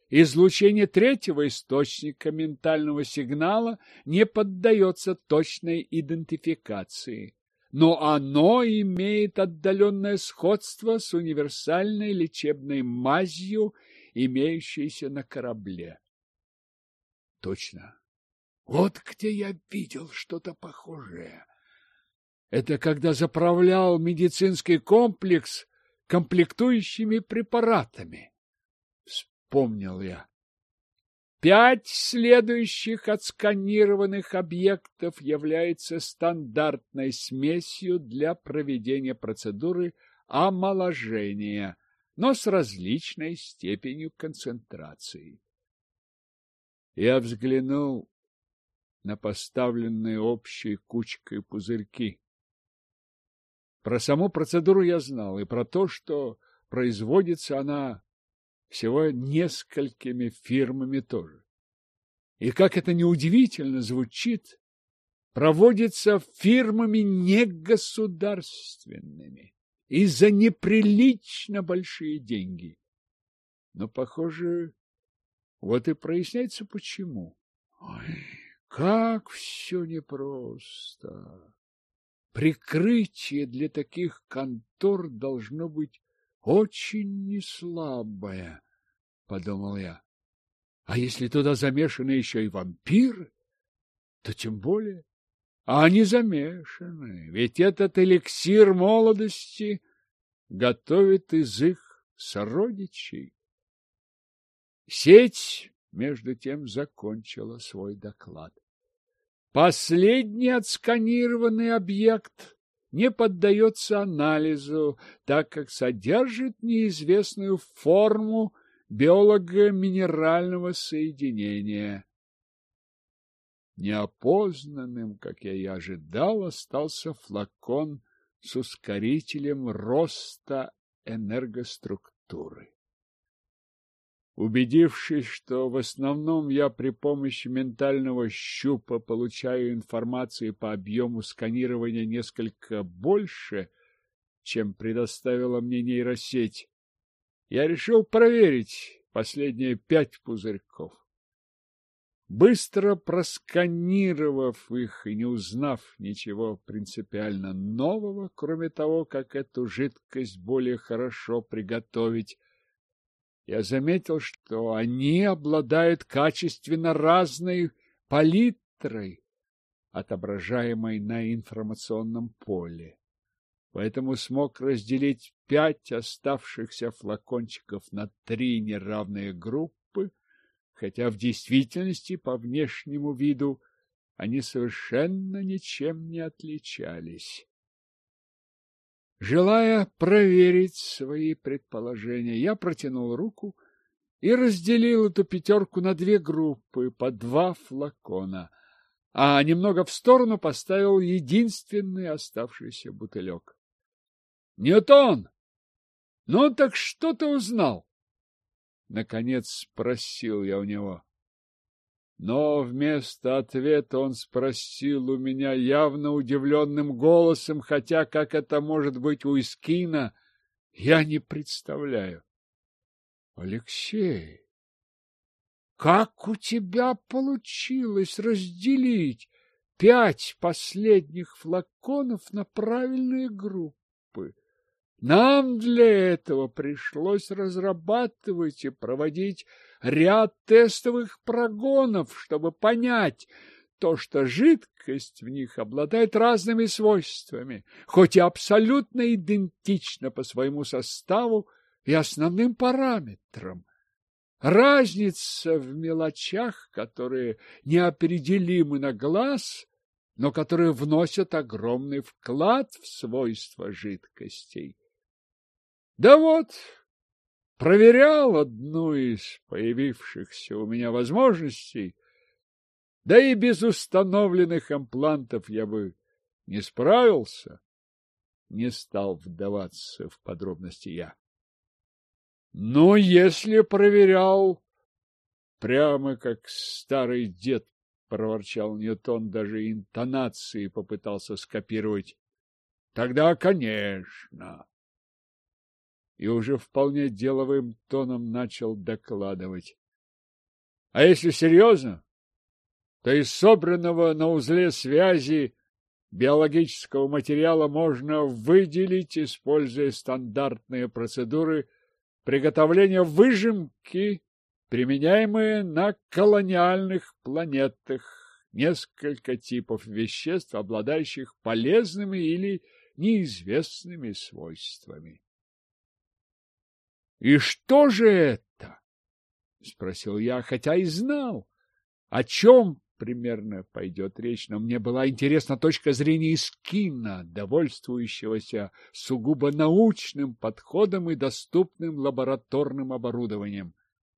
Излучение третьего источника ментального сигнала не поддается точной идентификации, но оно имеет отдаленное сходство с универсальной лечебной мазью, имеющейся на корабле. Точно. Вот где я видел что-то похожее. Это когда заправлял медицинский комплекс комплектующими препаратами. Вспомнил я. 5 следующих отсканированных объектов являются стандартной смесью для проведения процедуры омоложения, но с различной степенью концентрации. Я взглянул на поставленные общей кучкой пузырьки. Про саму процедуру я знал, и про то, что производится она всего несколькими фирмами тоже. И как это неудивительно звучит, проводится фирмами негосударственными и за неприлично большие деньги. Но, похоже, вот и проясняется почему. Ой, как все непросто! Прикрытие для таких контор должно быть очень неслабое, — подумал я. А если туда замешаны еще и вампиры, то тем более. А они замешаны, ведь этот эликсир молодости готовит из их сородичей. Сеть, между тем, закончила свой доклад. Последний отсканированный объект не поддается анализу, так как содержит неизвестную форму биолого-минерального соединения. Неопознанным, как я и ожидал, остался флакон с ускорителем роста энергоструктуры. Убедившись, что в основном я при помощи ментального щупа получаю информацию по объему сканирования несколько больше, чем предоставила мне нейросеть, я решил проверить последние 5 пузырьков. Быстро просканировав их и не узнав ничего принципиально нового, кроме того, как эту жидкость более хорошо приготовить, я заметил, что они обладают качественно разной палитрой, отображаемой на информационном поле. Поэтому смог разделить 5 оставшихся флакончиков на 3 неравные группы, хотя в действительности по внешнему виду они совершенно ничем не отличались. Желая проверить свои предположения, я протянул руку и разделил эту 5 на 2 группы по 2 флакона, а немного в сторону поставил единственный оставшийся бутылек. — Ньютон, ну так что ты узнал? — наконец спросил я у него. Но вместо ответа он спросил у меня явно удивленным голосом, хотя как это может быть у Искина, я не представляю. — Алексей, как у тебя получилось разделить 5 последних флаконов на правильные группы? Нам для этого пришлось разрабатывать и проводить ряд тестовых прогонов, чтобы понять то, что жидкость в них обладает разными свойствами, хоть и абсолютно идентична по своему составу и основным параметрам. Разница в мелочах, которые неопределимы на глаз, но которые вносят огромный вклад в свойства жидкостей. Да вот, проверял одну из появившихся у меня возможностей, да и без установленных имплантов я бы не справился, не стал вдаваться в подробности я. Но если проверял, прямо как старый дед, проворчал Ньютон, даже интонации попытался скопировать, тогда, конечно. И уже вполне деловым тоном начал докладывать. А если серьезно, то из собранного на узле связи биологического материала можно выделить, используя стандартные процедуры приготовления выжимки, применяемые на колониальных планетах, несколько типов веществ, обладающих полезными или неизвестными свойствами. — И что же это? — спросил я, хотя и знал, о чем примерно пойдет речь, но мне была интересна точка зрения Искина, довольствующегося сугубо научным подходом и доступным лабораторным оборудованием.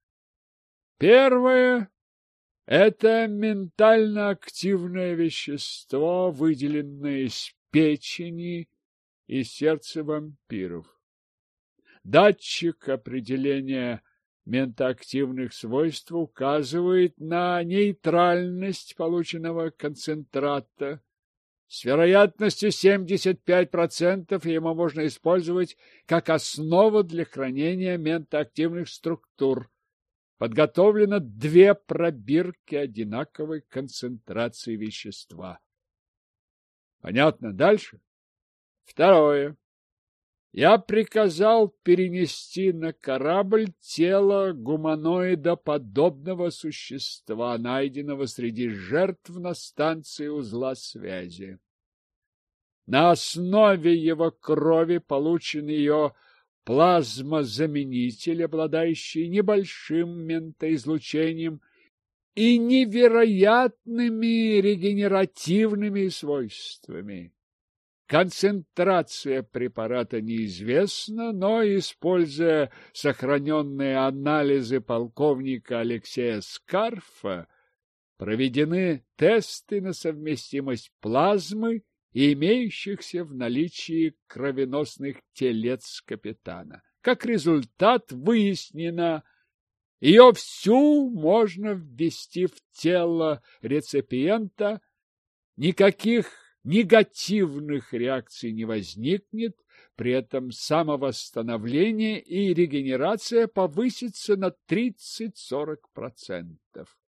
Первое – это ментально активное вещество, выделенное из печени и сердца вампиров. Датчик определения ментоактивных свойств указывает на нейтральность полученного концентрата. С вероятностью 75% его можно использовать как основу для хранения ментоактивных структур. Подготовлено 2 пробирки одинаковой концентрации вещества. Понятно? Дальше? Второе. Я приказал перенести на корабль тело гуманоидоподобного существа, найденного среди жертв на станции узла связи. На основе его крови получен ее плазмозаменитель, обладающий небольшим ментоизлучением и невероятными регенеративными свойствами. Концентрация препарата неизвестна, но, используя сохраненные анализы полковника Алексея Скарфа, проведены тесты на совместимость плазмы и имеющихся в наличии кровеносных телец капитана. Как результат выяснено, ее всю можно ввести в тело реципиента, никаких негативных реакций не возникнет, при этом самовосстановление и регенерация повысится на 30–40%.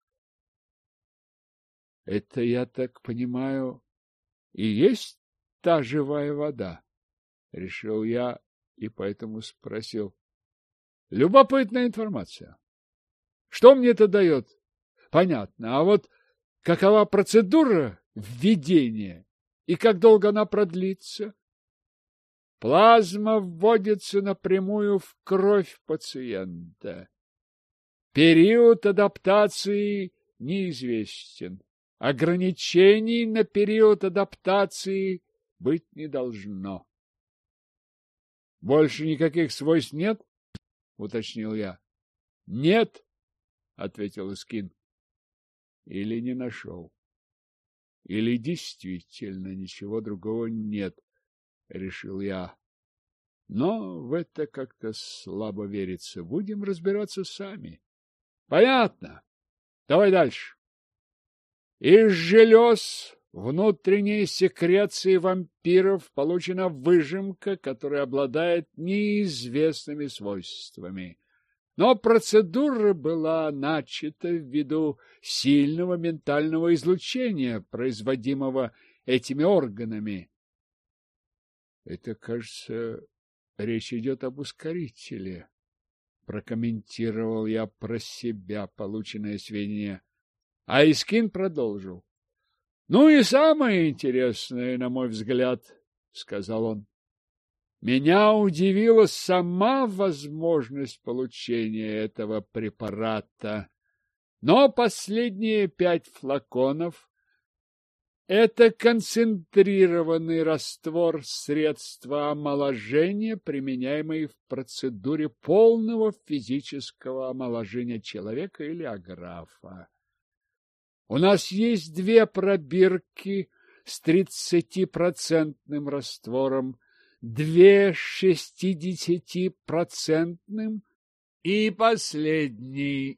Это, я так понимаю, и есть та живая вода? Решил я и поэтому спросил. Любопытная информация. Что мне это дает? Понятно. А вот какова процедура введения? И как долго она продлится? Плазма вводится напрямую в кровь пациента. Период адаптации неизвестен. Ограничений на период адаптации быть не должно. Больше никаких свойств нет? Уточнил я. Нет, ответил Искин. Или не нашел. Или действительно ничего другого нет, решил я. Но в это как-то слабо верится. Будем разбираться сами. Понятно. Давай дальше. Из желез внутренней секреции вампиров получена выжимка, которая обладает неизвестными свойствами. Но процедура была начата ввиду сильного ментального излучения, производимого этими органами. Это, кажется, речь идет об ускорителе, прокомментировал я про себя полученные сведения. А Искин продолжил. Ну и самое интересное, на мой взгляд, сказал он. Меня удивила сама возможность получения этого препарата. Но последние 5 флаконов – это концентрированный раствор средства омоложения, применяемый в процедуре полного физического омоложения человека или аграфа. У нас есть 2 пробирки с 30% раствором, 2 с 60% и последний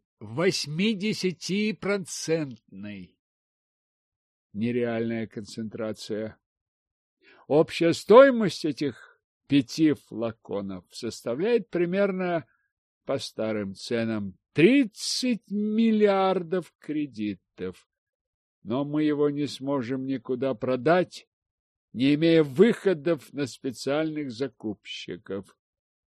80%. Нереальная концентрация. Общая стоимость этих 5 флаконов составляет примерно по старым ценам 30 миллиардов кредитов. Но мы его не сможем никуда продать, не имея выходов на специальных закупщиков.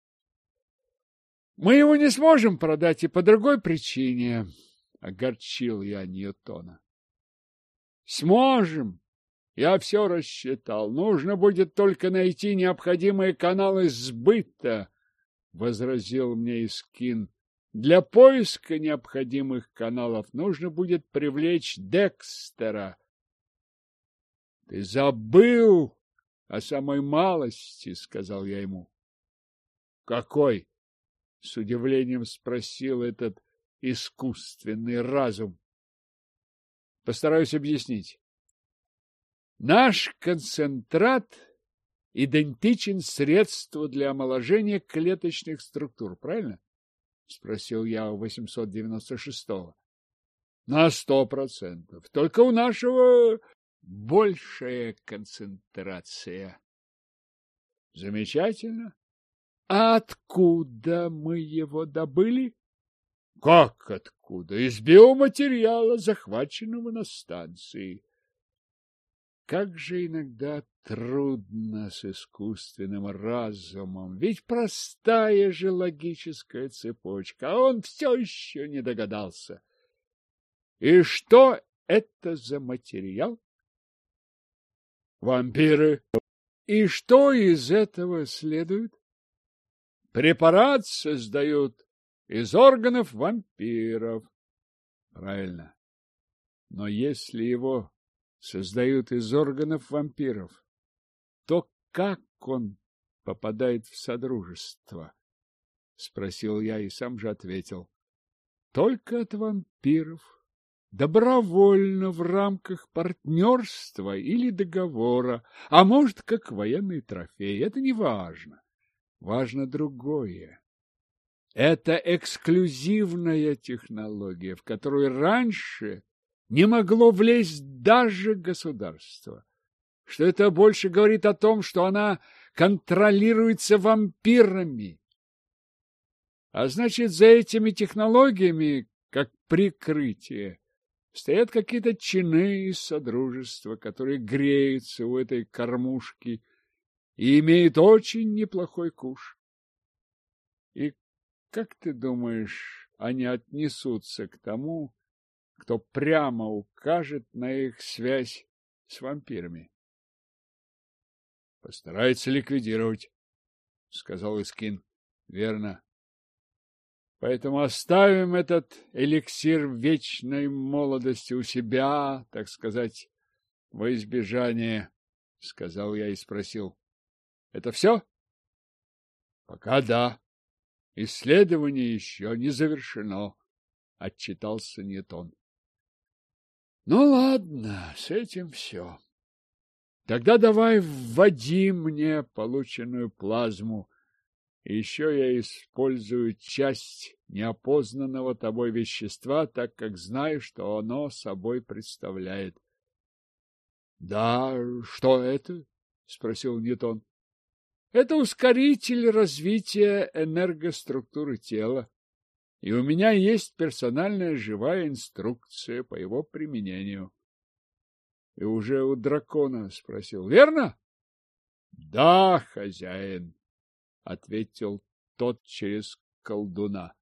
Мы его не сможем продать и по другой причине, — огорчил я Ньютона. Сможем. Я все рассчитал. Нужно будет только найти необходимые каналы сбыта, — возразил мне Искин. Для поиска необходимых каналов нужно будет привлечь Декстера. — Ты забыл о самой малости, — сказал я ему. — Какой? — с удивлением спросил этот искусственный разум. — Постараюсь объяснить. Наш концентрат идентичен средству для омоложения клеточных структур, правильно? — спросил я у 896-го. — На 100%. Только у нашего большая концентрация. — Замечательно. А откуда мы его добыли? — Как откуда? Из биоматериала, захваченного на станции. Как же иногда трудно с искусственным разумом, ведь простая же логическая цепочка, а он все еще не догадался. И что это за материал? Вампиры. И что из этого следует? Препарат создают из органов вампиров. Правильно. Но если его создают из органов вампиров, то как он попадает в содружество? Спросил я и сам же ответил. Только от вампиров. Добровольно в рамках партнерства или договора, а может, как военный трофей. Это не важно. Важно другое. Это эксклюзивная технология, в которую раньше не могло влезть даже государство. Что это больше говорит о том, что она контролируется вампирами. А значит, за этими технологиями, как прикрытие, стоят какие-то чины из содружества, которые греются у этой кормушки и имеют очень неплохой куш. И как ты думаешь, они отнесутся к тому, кто прямо укажет на их связь с вампирами? — Постарается ликвидировать, — сказал Искин. — Верно. Поэтому оставим этот эликсир вечной молодости у себя, так сказать, во избежание, — сказал я и спросил. — Это все? — Пока да. Исследование еще не завершено, — отчитался Ньютон. — Ну, ладно, с этим все. Тогда давай вводи мне полученную плазму. И еще я использую часть неопознанного тобой вещества, так как знаю, что оно собой представляет. — Да, что это? — спросил Ньютон. — Это ускоритель развития энергоструктуры тела. И у меня есть персональная живая инструкция по его применению. — И уже у дракона спросил. — Верно? — Да, хозяин, — ответил тот через колдуна.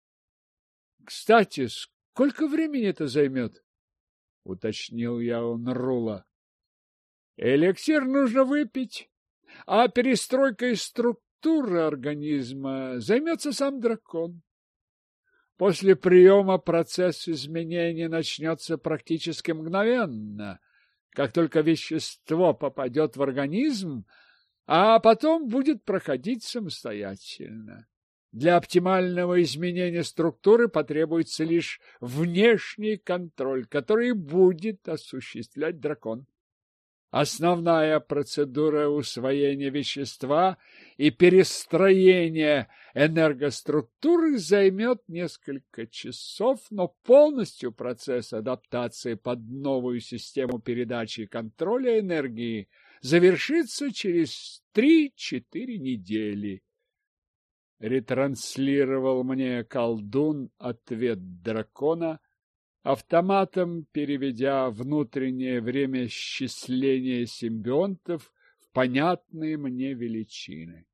— Кстати, сколько времени это займет? — уточнил я у Нрула. — Эликсир нужно выпить, а перестройкой структуры организма займется сам дракон. После приема процесс изменения начнется практически мгновенно, как только вещество попадет в организм, а потом будет проходить самостоятельно. Для оптимального изменения структуры потребуется лишь внешний контроль, который будет осуществлять дракон. Основная процедура усвоения вещества и перестроения энергоструктуры займет несколько часов, но полностью процесс адаптации под новую систему передачи и контроля энергии завершится через 3-4 недели. ретранслировал мне колдун ответ дракона, автоматом переведя внутреннее время счисления симбионтов в понятные мне величины.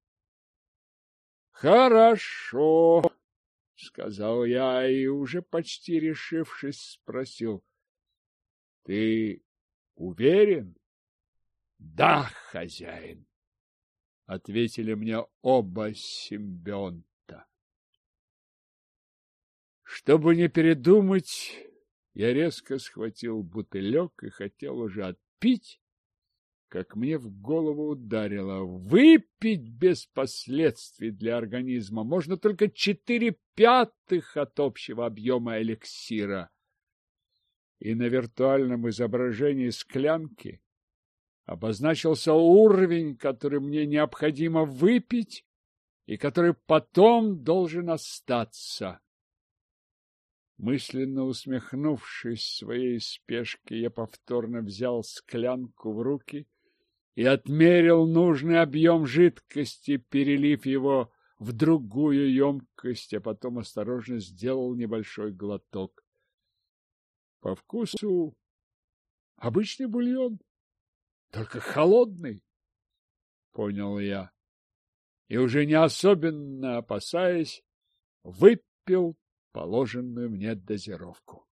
«Хорошо», — сказал я и, уже почти решившись, спросил. «Ты уверен?» «Да, хозяин», — ответили мне оба симбионта. Чтобы не передумать, я резко схватил бутылек и хотел уже отпить, как мне в голову ударило. Выпить без последствий для организма можно только 4/5 от общего объема эликсира. И на виртуальном изображении склянки обозначился уровень, который мне необходимо выпить и который потом должен остаться. Мысленно усмехнувшись своей спешке, я повторно взял склянку в руки и отмерил нужный объем жидкости, перелив его в другую емкость, а потом осторожно сделал небольшой глоток. По вкусу обычный бульон, только холодный, понял я, и уже не особенно опасаясь, выпил положенную мне дозировку.